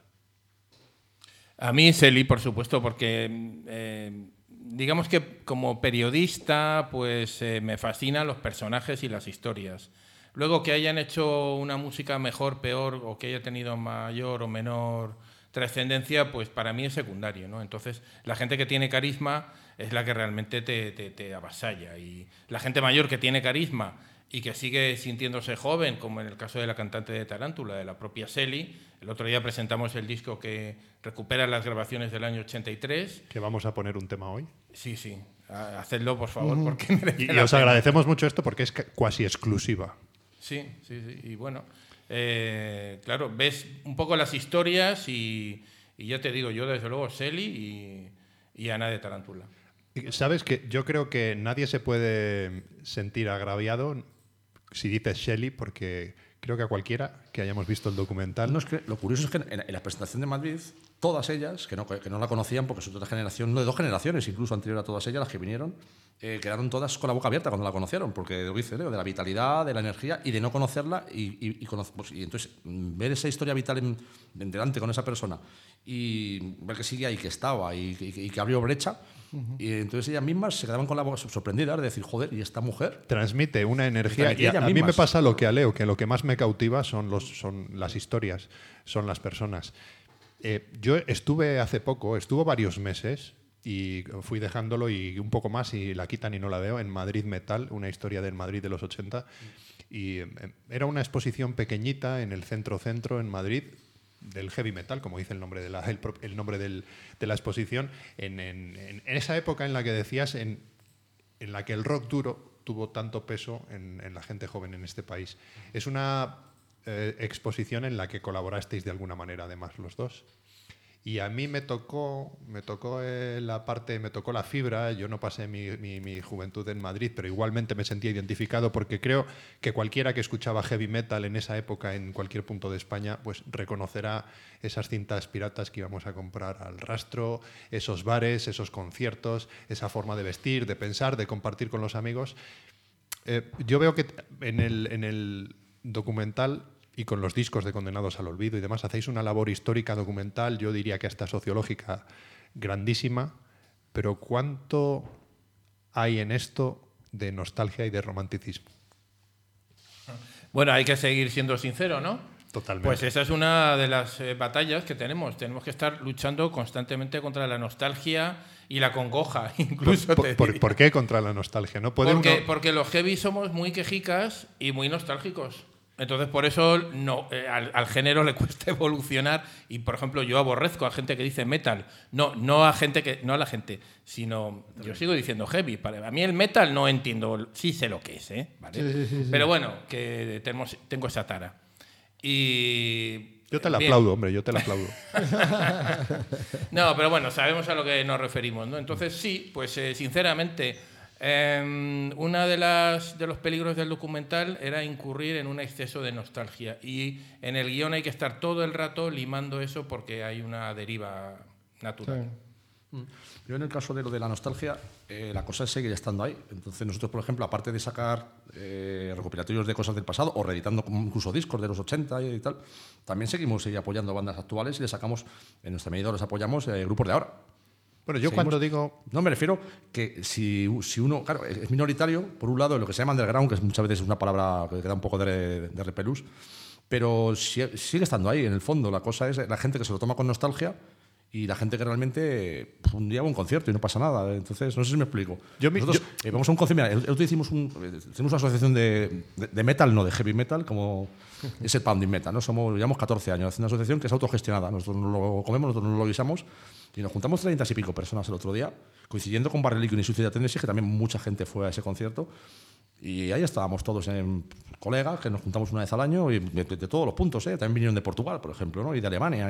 Speaker 5: A mí Selly, por supuesto, porque digamos que como periodista pues me fascinan los personajes y las historias. Luego que hayan hecho una música mejor, peor, o que haya tenido mayor o menor trascendencia, pues para mí es secundario, ¿no? Entonces, la gente que tiene carisma es la que realmente te avasalla. Y la gente mayor que tiene carisma y que sigue sintiéndose joven, como en el caso de la cantante de Tarántula, de la propia Selly. El otro día presentamos el disco que recupera las grabaciones del año 83.
Speaker 3: Que vamos a poner un tema hoy.
Speaker 5: Sí, hacedlo, por favor, porque merece
Speaker 3: Y
Speaker 5: la
Speaker 3: os
Speaker 5: pena.
Speaker 3: agradecemos mucho esto porque es cuasi exclusiva.
Speaker 5: Sí. Y bueno, claro, ves un poco las historias y ya te digo, yo desde luego Selly y Ana de Tarántula.
Speaker 3: Sabes que yo creo que nadie se puede sentir agraviado si dices Shelley, porque creo que a cualquiera que hayamos visto el documental...
Speaker 6: No, es que lo curioso es que en la presentación de Madrid, todas ellas, que no la conocían porque son de otra generación, no de 2 generaciones, incluso anterior a todas ellas, las que vinieron, quedaron todas con la boca abierta cuando la conocieron, porque lo dice Leo, de la vitalidad, de la energía y de no conocerla y entonces ver esa historia vital en delante con esa persona y ver que sigue ahí, que estaba y que abrió brecha. Y entonces ellas mismas se quedaban con la boca sorprendidas de decir, joder, ¿y esta mujer?
Speaker 3: Transmite una energía.
Speaker 6: Y
Speaker 3: Y a
Speaker 6: ellas
Speaker 3: mí me
Speaker 6: mismas.
Speaker 3: pasa lo que a Leo, que lo que más me cautiva son las historias, son las personas. Yo estuvo varios meses y fui dejándolo y un poco más y la quitan y no la veo, en Madrid Metal, una historia del Madrid de los 80. Y era una exposición pequeñita en el centro en Madrid, del heavy metal, como dice el nombre de la exposición, en esa época en la que decías, en la que el rock duro tuvo tanto peso en la gente joven en este país. Es una exposición en la que colaborasteis de alguna manera, además, los dos. Y a mí me tocó la fibra. Yo no pasé mi juventud en Madrid, pero igualmente me sentía identificado porque creo que cualquiera que escuchaba heavy metal en esa época en cualquier punto de España pues reconocerá esas cintas piratas que íbamos a comprar al rastro, esos bares, esos conciertos, esa forma de vestir, de pensar, de compartir con los amigos. Yo veo que en el documental y con los discos de Condenados al Olvido y demás, hacéis una labor histórica documental, yo diría que hasta sociológica, grandísima, pero ¿cuánto hay en esto de nostalgia y de romanticismo?
Speaker 5: Bueno, hay que seguir siendo sincero, ¿no?
Speaker 3: Totalmente.
Speaker 5: Pues esa es una de las batallas que tenemos. Tenemos que estar luchando constantemente contra la nostalgia y la congoja, incluso.
Speaker 3: ¿Por qué contra la nostalgia? ¿No puede
Speaker 5: porque los heavy somos muy quejicas y muy nostálgicos. Entonces, por eso no, al género le cuesta evolucionar y, por ejemplo, yo aborrezco a gente que dice metal. No a la gente, sino yo sigo diciendo heavy. A mí el metal no entiendo, sí sé lo que es, ¿vale? Sí. Pero bueno, que tengo esa tara. Y
Speaker 3: yo te la aplaudo, hombre, yo te la aplaudo.
Speaker 5: No, pero bueno, sabemos a lo que nos referimos, ¿no? Entonces sí, pues sinceramente, uno de los peligros del documental era incurrir en un exceso de nostalgia y en el guión hay que estar todo el rato limando eso porque hay una deriva natural.
Speaker 6: Sí. Yo en el caso de lo de la nostalgia, la cosa es seguir estando ahí. Entonces nosotros, por ejemplo, aparte de sacar recopilatorios de cosas del pasado o reeditando incluso discos de los 80 y tal, también seguimos apoyando bandas actuales y les sacamos, en nuestra medida les apoyamos grupos de ahora.
Speaker 3: Bueno, yo cuando digo...
Speaker 6: No, me refiero que si uno, claro, es minoritario, por un lado, lo que se llama underground, que muchas veces es una palabra que da un poco de repelús, pero sigue estando ahí, en el fondo. La cosa es la gente que se lo toma con nostalgia y la gente que realmente un día va a un concierto y no pasa nada. Entonces, no sé si me explico. Nosotros vamos a un concierto. Mira, el otro día hicimos una asociación de metal, no de heavy metal, como es el Pounding Metal, ¿no? Llevamos 14 años haciendo una asociación que es autogestionada. Nosotros no lo comemos, nosotros no lo guisamos. Y nos juntamos 30 y pico personas el otro día, coincidiendo con Bad Religion y Suicide Tendencies, que también mucha gente fue a ese concierto. Y ahí estábamos todos colegas, que nos juntamos una vez al año, y de todos los puntos, también vinieron de Portugal, por ejemplo, ¿no? Y de Alemania,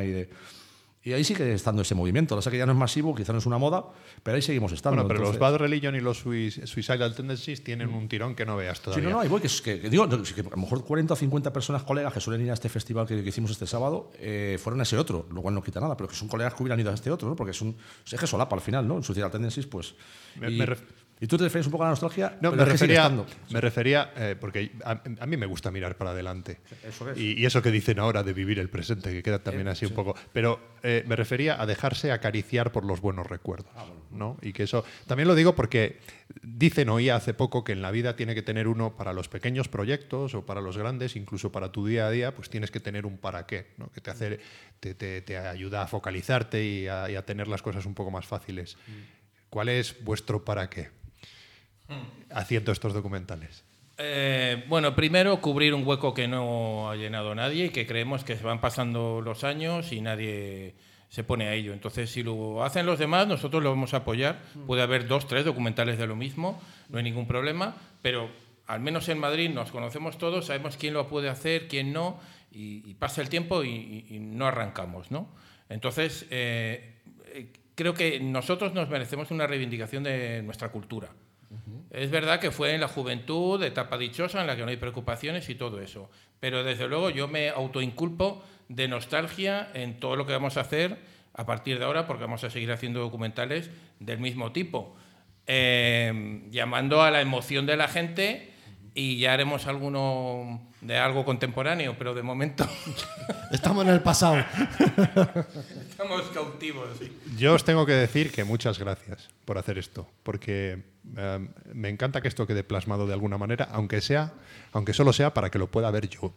Speaker 6: y ahí sigue estando ese movimiento. Lo sé que ya no es masivo, quizá no es una moda, pero ahí seguimos estando.
Speaker 3: Bueno, pero los Bad Religion y los Suicidal Tendencies tienen un tirón que no veas todavía.
Speaker 6: Sí, no, ahí voy, que digo, que a lo mejor 40 o 50 personas, colegas, que suelen ir a este festival que hicimos este sábado, fueron a ese otro, lo cual no quita nada, pero que son colegas que hubieran ido a este otro, ¿no? Porque es eje solapa al final, ¿no? En Suicidal Tendencies, pues... ¿Y tú te refieres un poco a la nostalgia?
Speaker 3: No, me refería porque a mí me gusta mirar para adelante.
Speaker 6: Eso es.
Speaker 3: Y eso que dicen ahora de vivir el presente, que queda también así un poco. Pero me refería a dejarse acariciar por los buenos recuerdos, ¿no? Y que eso... También lo digo porque oí hace poco que en la vida tiene que tener uno para los pequeños proyectos o para los grandes, incluso para tu día a día, pues tienes que tener un para qué, ¿no? Que te ayuda a focalizarte y a tener las cosas un poco más fáciles. ¿Cuál es vuestro para qué haciendo estos documentales?
Speaker 5: Bueno, primero cubrir un hueco que no ha llenado nadie y que creemos que se van pasando los años y nadie se pone a ello. Entonces, si lo hacen los demás, nosotros lo vamos a apoyar. Puede haber 2, 3 documentales de lo mismo, no hay ningún problema, pero al menos en Madrid nos conocemos todos, sabemos quién lo puede hacer, quién no, y pasa el tiempo y no arrancamos, ¿no? Entonces, creo que nosotros nos merecemos una reivindicación de nuestra cultura. Es verdad que fue en la juventud, etapa dichosa, en la que no hay preocupaciones y todo eso. Pero desde luego yo me autoinculpo de nostalgia en todo lo que vamos a hacer a partir de ahora, porque vamos a seguir haciendo documentales del mismo tipo. Llamando a la emoción de la gente, y ya haremos alguno de algo contemporáneo, pero de momento...
Speaker 4: Estamos en el pasado.
Speaker 5: Estamos cautivos, sí.
Speaker 3: Yo os tengo que decir que muchas gracias por hacer esto, porque me encanta que esto quede plasmado de alguna manera, aunque solo sea para que lo pueda ver yo.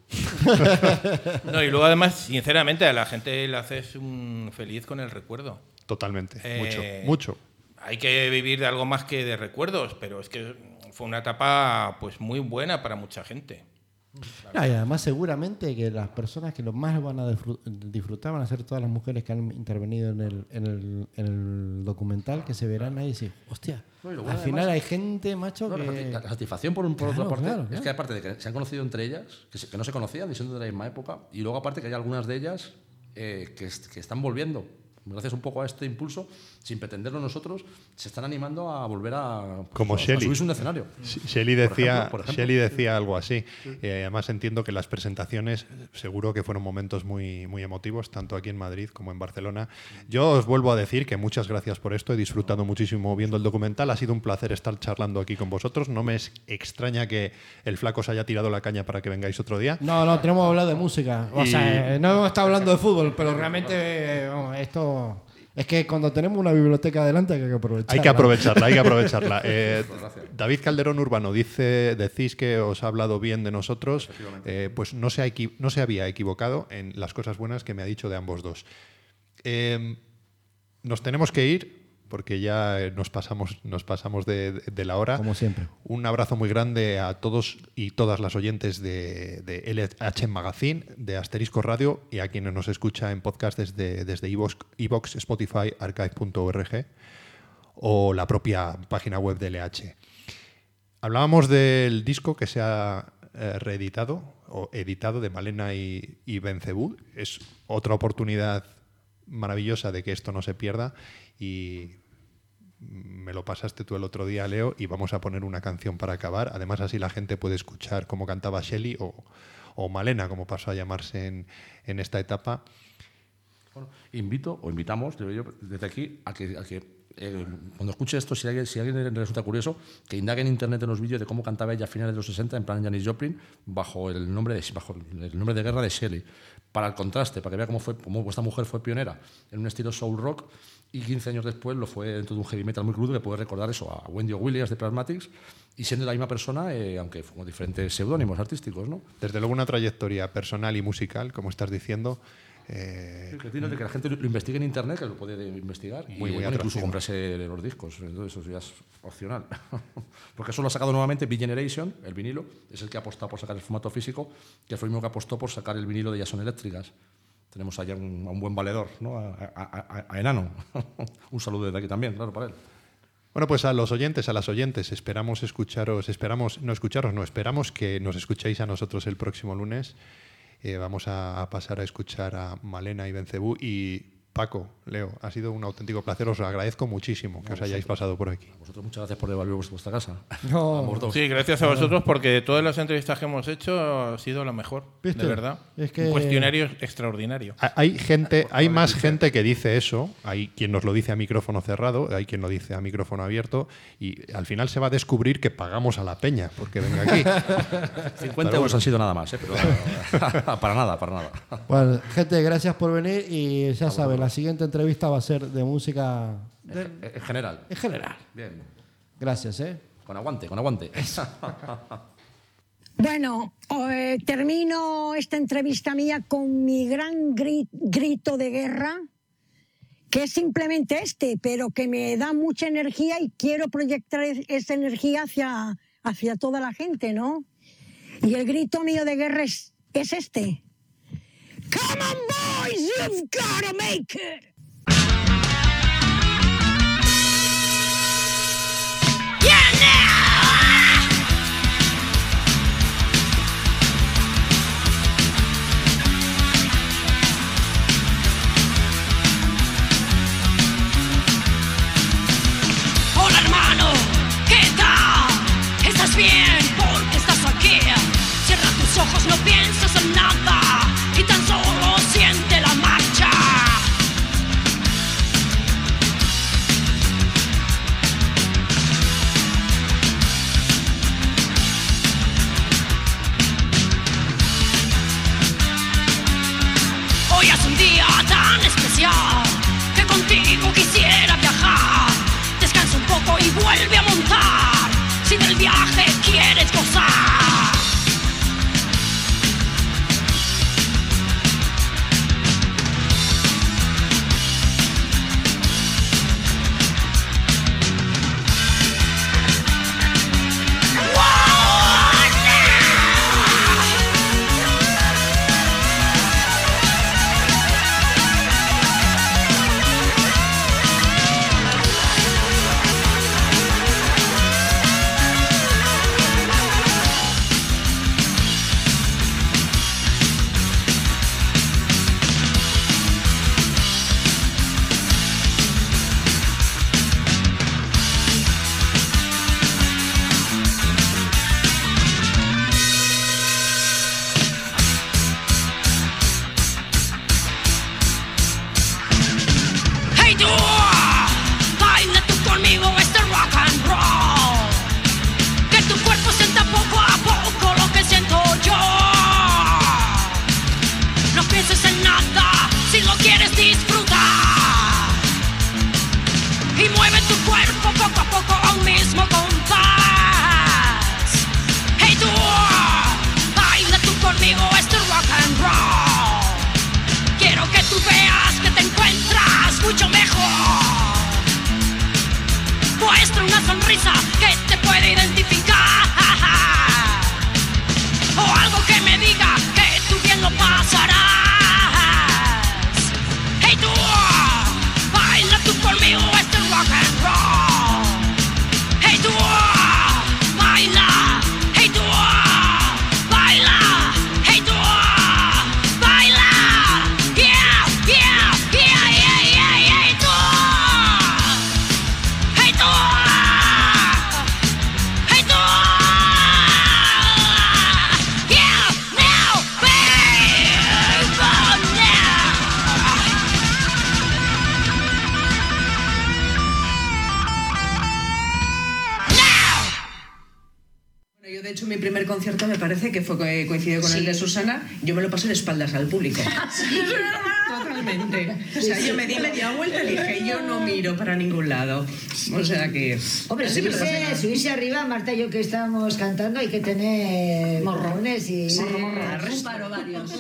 Speaker 5: No, y luego además, sinceramente, a la gente le haces feliz con el recuerdo.
Speaker 3: Totalmente, mucho.
Speaker 5: Hay que vivir de algo más que de recuerdos, pero es que fue una etapa pues muy buena para mucha gente.
Speaker 4: Y además seguramente que las personas que lo más van a disfrutar van a ser todas las mujeres que han intervenido en el documental, que se verán ahí y decir, hostia, al final hay gente, macho, que...
Speaker 6: La satisfacción por otra parte es que aparte de que se han conocido entre ellas, que no se conocían, ni siendo de la misma época, y luego aparte que hay algunas de ellas que están volviendo. Gracias un poco a este impulso, sin pretenderlo nosotros, se están animando a volver a subirse un escenario.
Speaker 3: Shelley decía algo así. Además entiendo que las presentaciones seguro que fueron momentos muy, muy emotivos, tanto aquí en Madrid como en Barcelona. Yo os vuelvo a decir que muchas gracias por esto. He disfrutado muchísimo viendo el documental. Ha sido un placer estar charlando aquí con vosotros. No me extraña que el Flaco os haya tirado la caña para que vengáis otro día.
Speaker 4: No, tenemos que hablar de música. O sea, no hemos estado hablando de fútbol, pero realmente esto... Es que cuando tenemos una biblioteca adelante hay que aprovecharla.
Speaker 3: Hay que aprovecharla. David Calderón Urbano, decís que os ha hablado bien de nosotros, pues no se había equivocado en las cosas buenas que me ha dicho de ambos dos. Nos tenemos que ir, porque ya nos pasamos de la hora.
Speaker 4: Como siempre.
Speaker 3: Un abrazo muy grande a todos y todas las oyentes de LH Magazine, de Asterisco Radio, y a quienes nos escucha en podcast desde iVoox, Spotify, archive.org o la propia página web de LH. Hablábamos del disco que se ha reeditado o editado de Malena y Bencebú. Es otra oportunidad maravillosa de que esto no se pierda, y me lo pasaste tú el otro día, Leo, y vamos a poner una canción para acabar. Además, así la gente puede escuchar cómo cantaba Shelley o Malena, como pasó a llamarse en esta etapa.
Speaker 6: Bueno, invitamos desde aquí a que cuando escuche esto, si a alguien le resulta curioso, que indague en internet en los vídeos de cómo cantaba ella a finales de los 60, en plan Janis Joplin, bajo el nombre de guerra de Shelley, para el contraste, para que vea cómo esta mujer fue pionera en un estilo soul rock, y 15 años después lo fue dentro de un heavy metal muy crudo, que puede recordar eso a Wendy Williams de Plasmatics, y siendo la misma persona, aunque con diferentes seudónimos artísticos, ¿no?
Speaker 3: Desde luego una trayectoria personal y musical, como estás diciendo.
Speaker 6: Que la gente lo investigue en internet, que lo puede investigar,
Speaker 3: muy
Speaker 6: incluso comprarse los discos. Entonces eso ya es opcional. Porque eso lo ha sacado nuevamente B-Generation, el vinilo, es el que ha apostado por sacar el formato físico, que fue el mismo que apostó por sacar el vinilo de Jason Eléctricas. Tenemos allá a un buen valedor, ¿no? a Enano. Un saludo desde aquí también, claro, para él.
Speaker 3: Bueno, pues a los oyentes, a las oyentes, esperamos que nos escuchéis a nosotros el próximo lunes. Vamos a pasar a escuchar a Malena y Bencebú. Y Paco, Leo, ha sido un auténtico placer. Os agradezco muchísimo que os hayáis pasado por aquí.
Speaker 6: A vosotros muchas gracias por devolver vuestra casa.
Speaker 5: Sí, gracias a vosotros, porque todas las entrevistas que hemos hecho ha sido la mejor. ¿Viste? De verdad.
Speaker 4: Es que...
Speaker 5: Un cuestionario extraordinario.
Speaker 3: Hay más gente que dice eso. Hay quien nos lo dice a micrófono cerrado, hay quien lo dice a micrófono abierto, y al final se va a descubrir que pagamos a la peña porque venga aquí.
Speaker 6: 50 euros han sido nada más, pero para nada.
Speaker 4: Bueno, gente, gracias por venir, y ya saben, la siguiente entrevista va a ser de música...
Speaker 6: En general.
Speaker 4: En general.
Speaker 6: Bien.
Speaker 4: Gracias,
Speaker 6: Con aguante.
Speaker 9: Bueno, termino esta entrevista mía con mi gran grito de guerra, que es simplemente pero que me da mucha energía y quiero proyectar esa energía hacia toda la gente, ¿no? Y el grito mío de guerra es este. Come on, boys, you've gotta make it.
Speaker 1: Hola hermano, ¿qué tal? ¿Estás bien? Porque estás aquí. Cierra tus ojos, no pienses en nada y tan solo siente la marcha. Hoy es un día tan especial que contigo quisiera viajar. Descansa un poco y vuelve a montar si del viaje quieres gozar. Hey tú, baila tú conmigo este rock and roll. Que tu cuerpo sienta poco a poco lo que siento yo. No pienses en nada si lo quieres disfrutar. Y mueve tu cuerpo poco a poco a un mismo compás. Hey tú, baila tú conmigo este rock and roll. Quiero que tú veas que te encuentras mucho mejor. sonrisa que te puede identificar, o algo que me diga que tú bien lo pasarás. Hey tú, baila tú conmigo este rock and roll. Hey tú, baila. Hey tú, baila. Hey tú, baila. Yeah, yeah, yeah, yeah, yeah, yeah. Hey tú, hey tú, hey tú. Yeah, now, baby, now.
Speaker 11: Bueno, yo de hecho mi primer concierto me parece que fue coincidió con el de Susana. Yo me lo pasé de espaldas al público. Totalmente. O sea, yo me di media vuelta y dije, yo no miro para ningún lado. O sea que...
Speaker 12: Hombre, subirse arriba, Marta y yo que estábamos cantando, hay que tener morrones y...
Speaker 11: Un paro varios.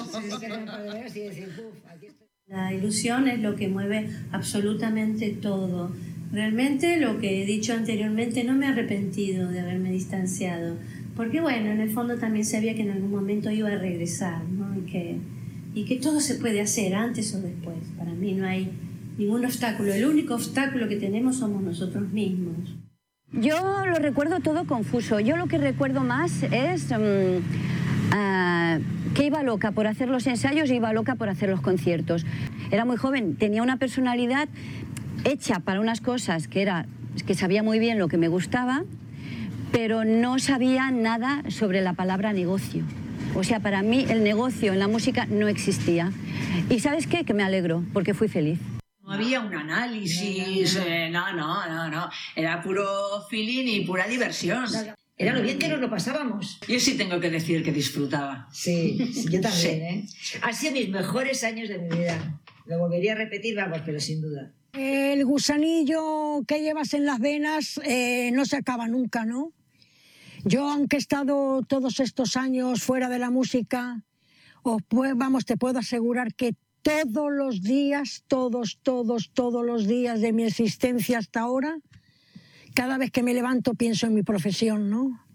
Speaker 8: La ilusión es lo que mueve absolutamente todo. Realmente, lo que he dicho anteriormente, no me he arrepentido de haberme distanciado, porque bueno, en el fondo también sabía que en algún momento iba a regresar, ¿no? Y que todo se puede hacer antes o después. Para mí no hay ningún obstáculo. El único obstáculo que tenemos somos nosotros mismos.
Speaker 13: Yo lo recuerdo todo confuso. Yo lo que recuerdo más es que iba loca por hacer los ensayos y iba loca por hacer los conciertos. Era muy joven, tenía una personalidad hecha para unas cosas que sabía muy bien lo que me gustaba, pero no sabía nada sobre la palabra negocio. O sea, para mí el negocio en la música no existía. ¿Y sabes qué? Que me alegro, porque fui feliz.
Speaker 14: No había un análisis, no. Era puro feeling y pura diversión.
Speaker 12: Era lo bien que nos lo pasábamos.
Speaker 14: Yo sí tengo que decir que disfrutaba.
Speaker 12: Sí, yo también,
Speaker 14: Sí.
Speaker 12: Han sido mis mejores años de mi vida. Lo volvería a repetir, vamos, pero sin duda.
Speaker 9: El gusanillo que llevas en las venas no se acaba nunca, ¿no? Yo, aunque he estado todos estos años fuera de la música, te puedo asegurar que todos los días, todos los días de mi existencia hasta ahora, cada vez que me levanto pienso en mi profesión, ¿no?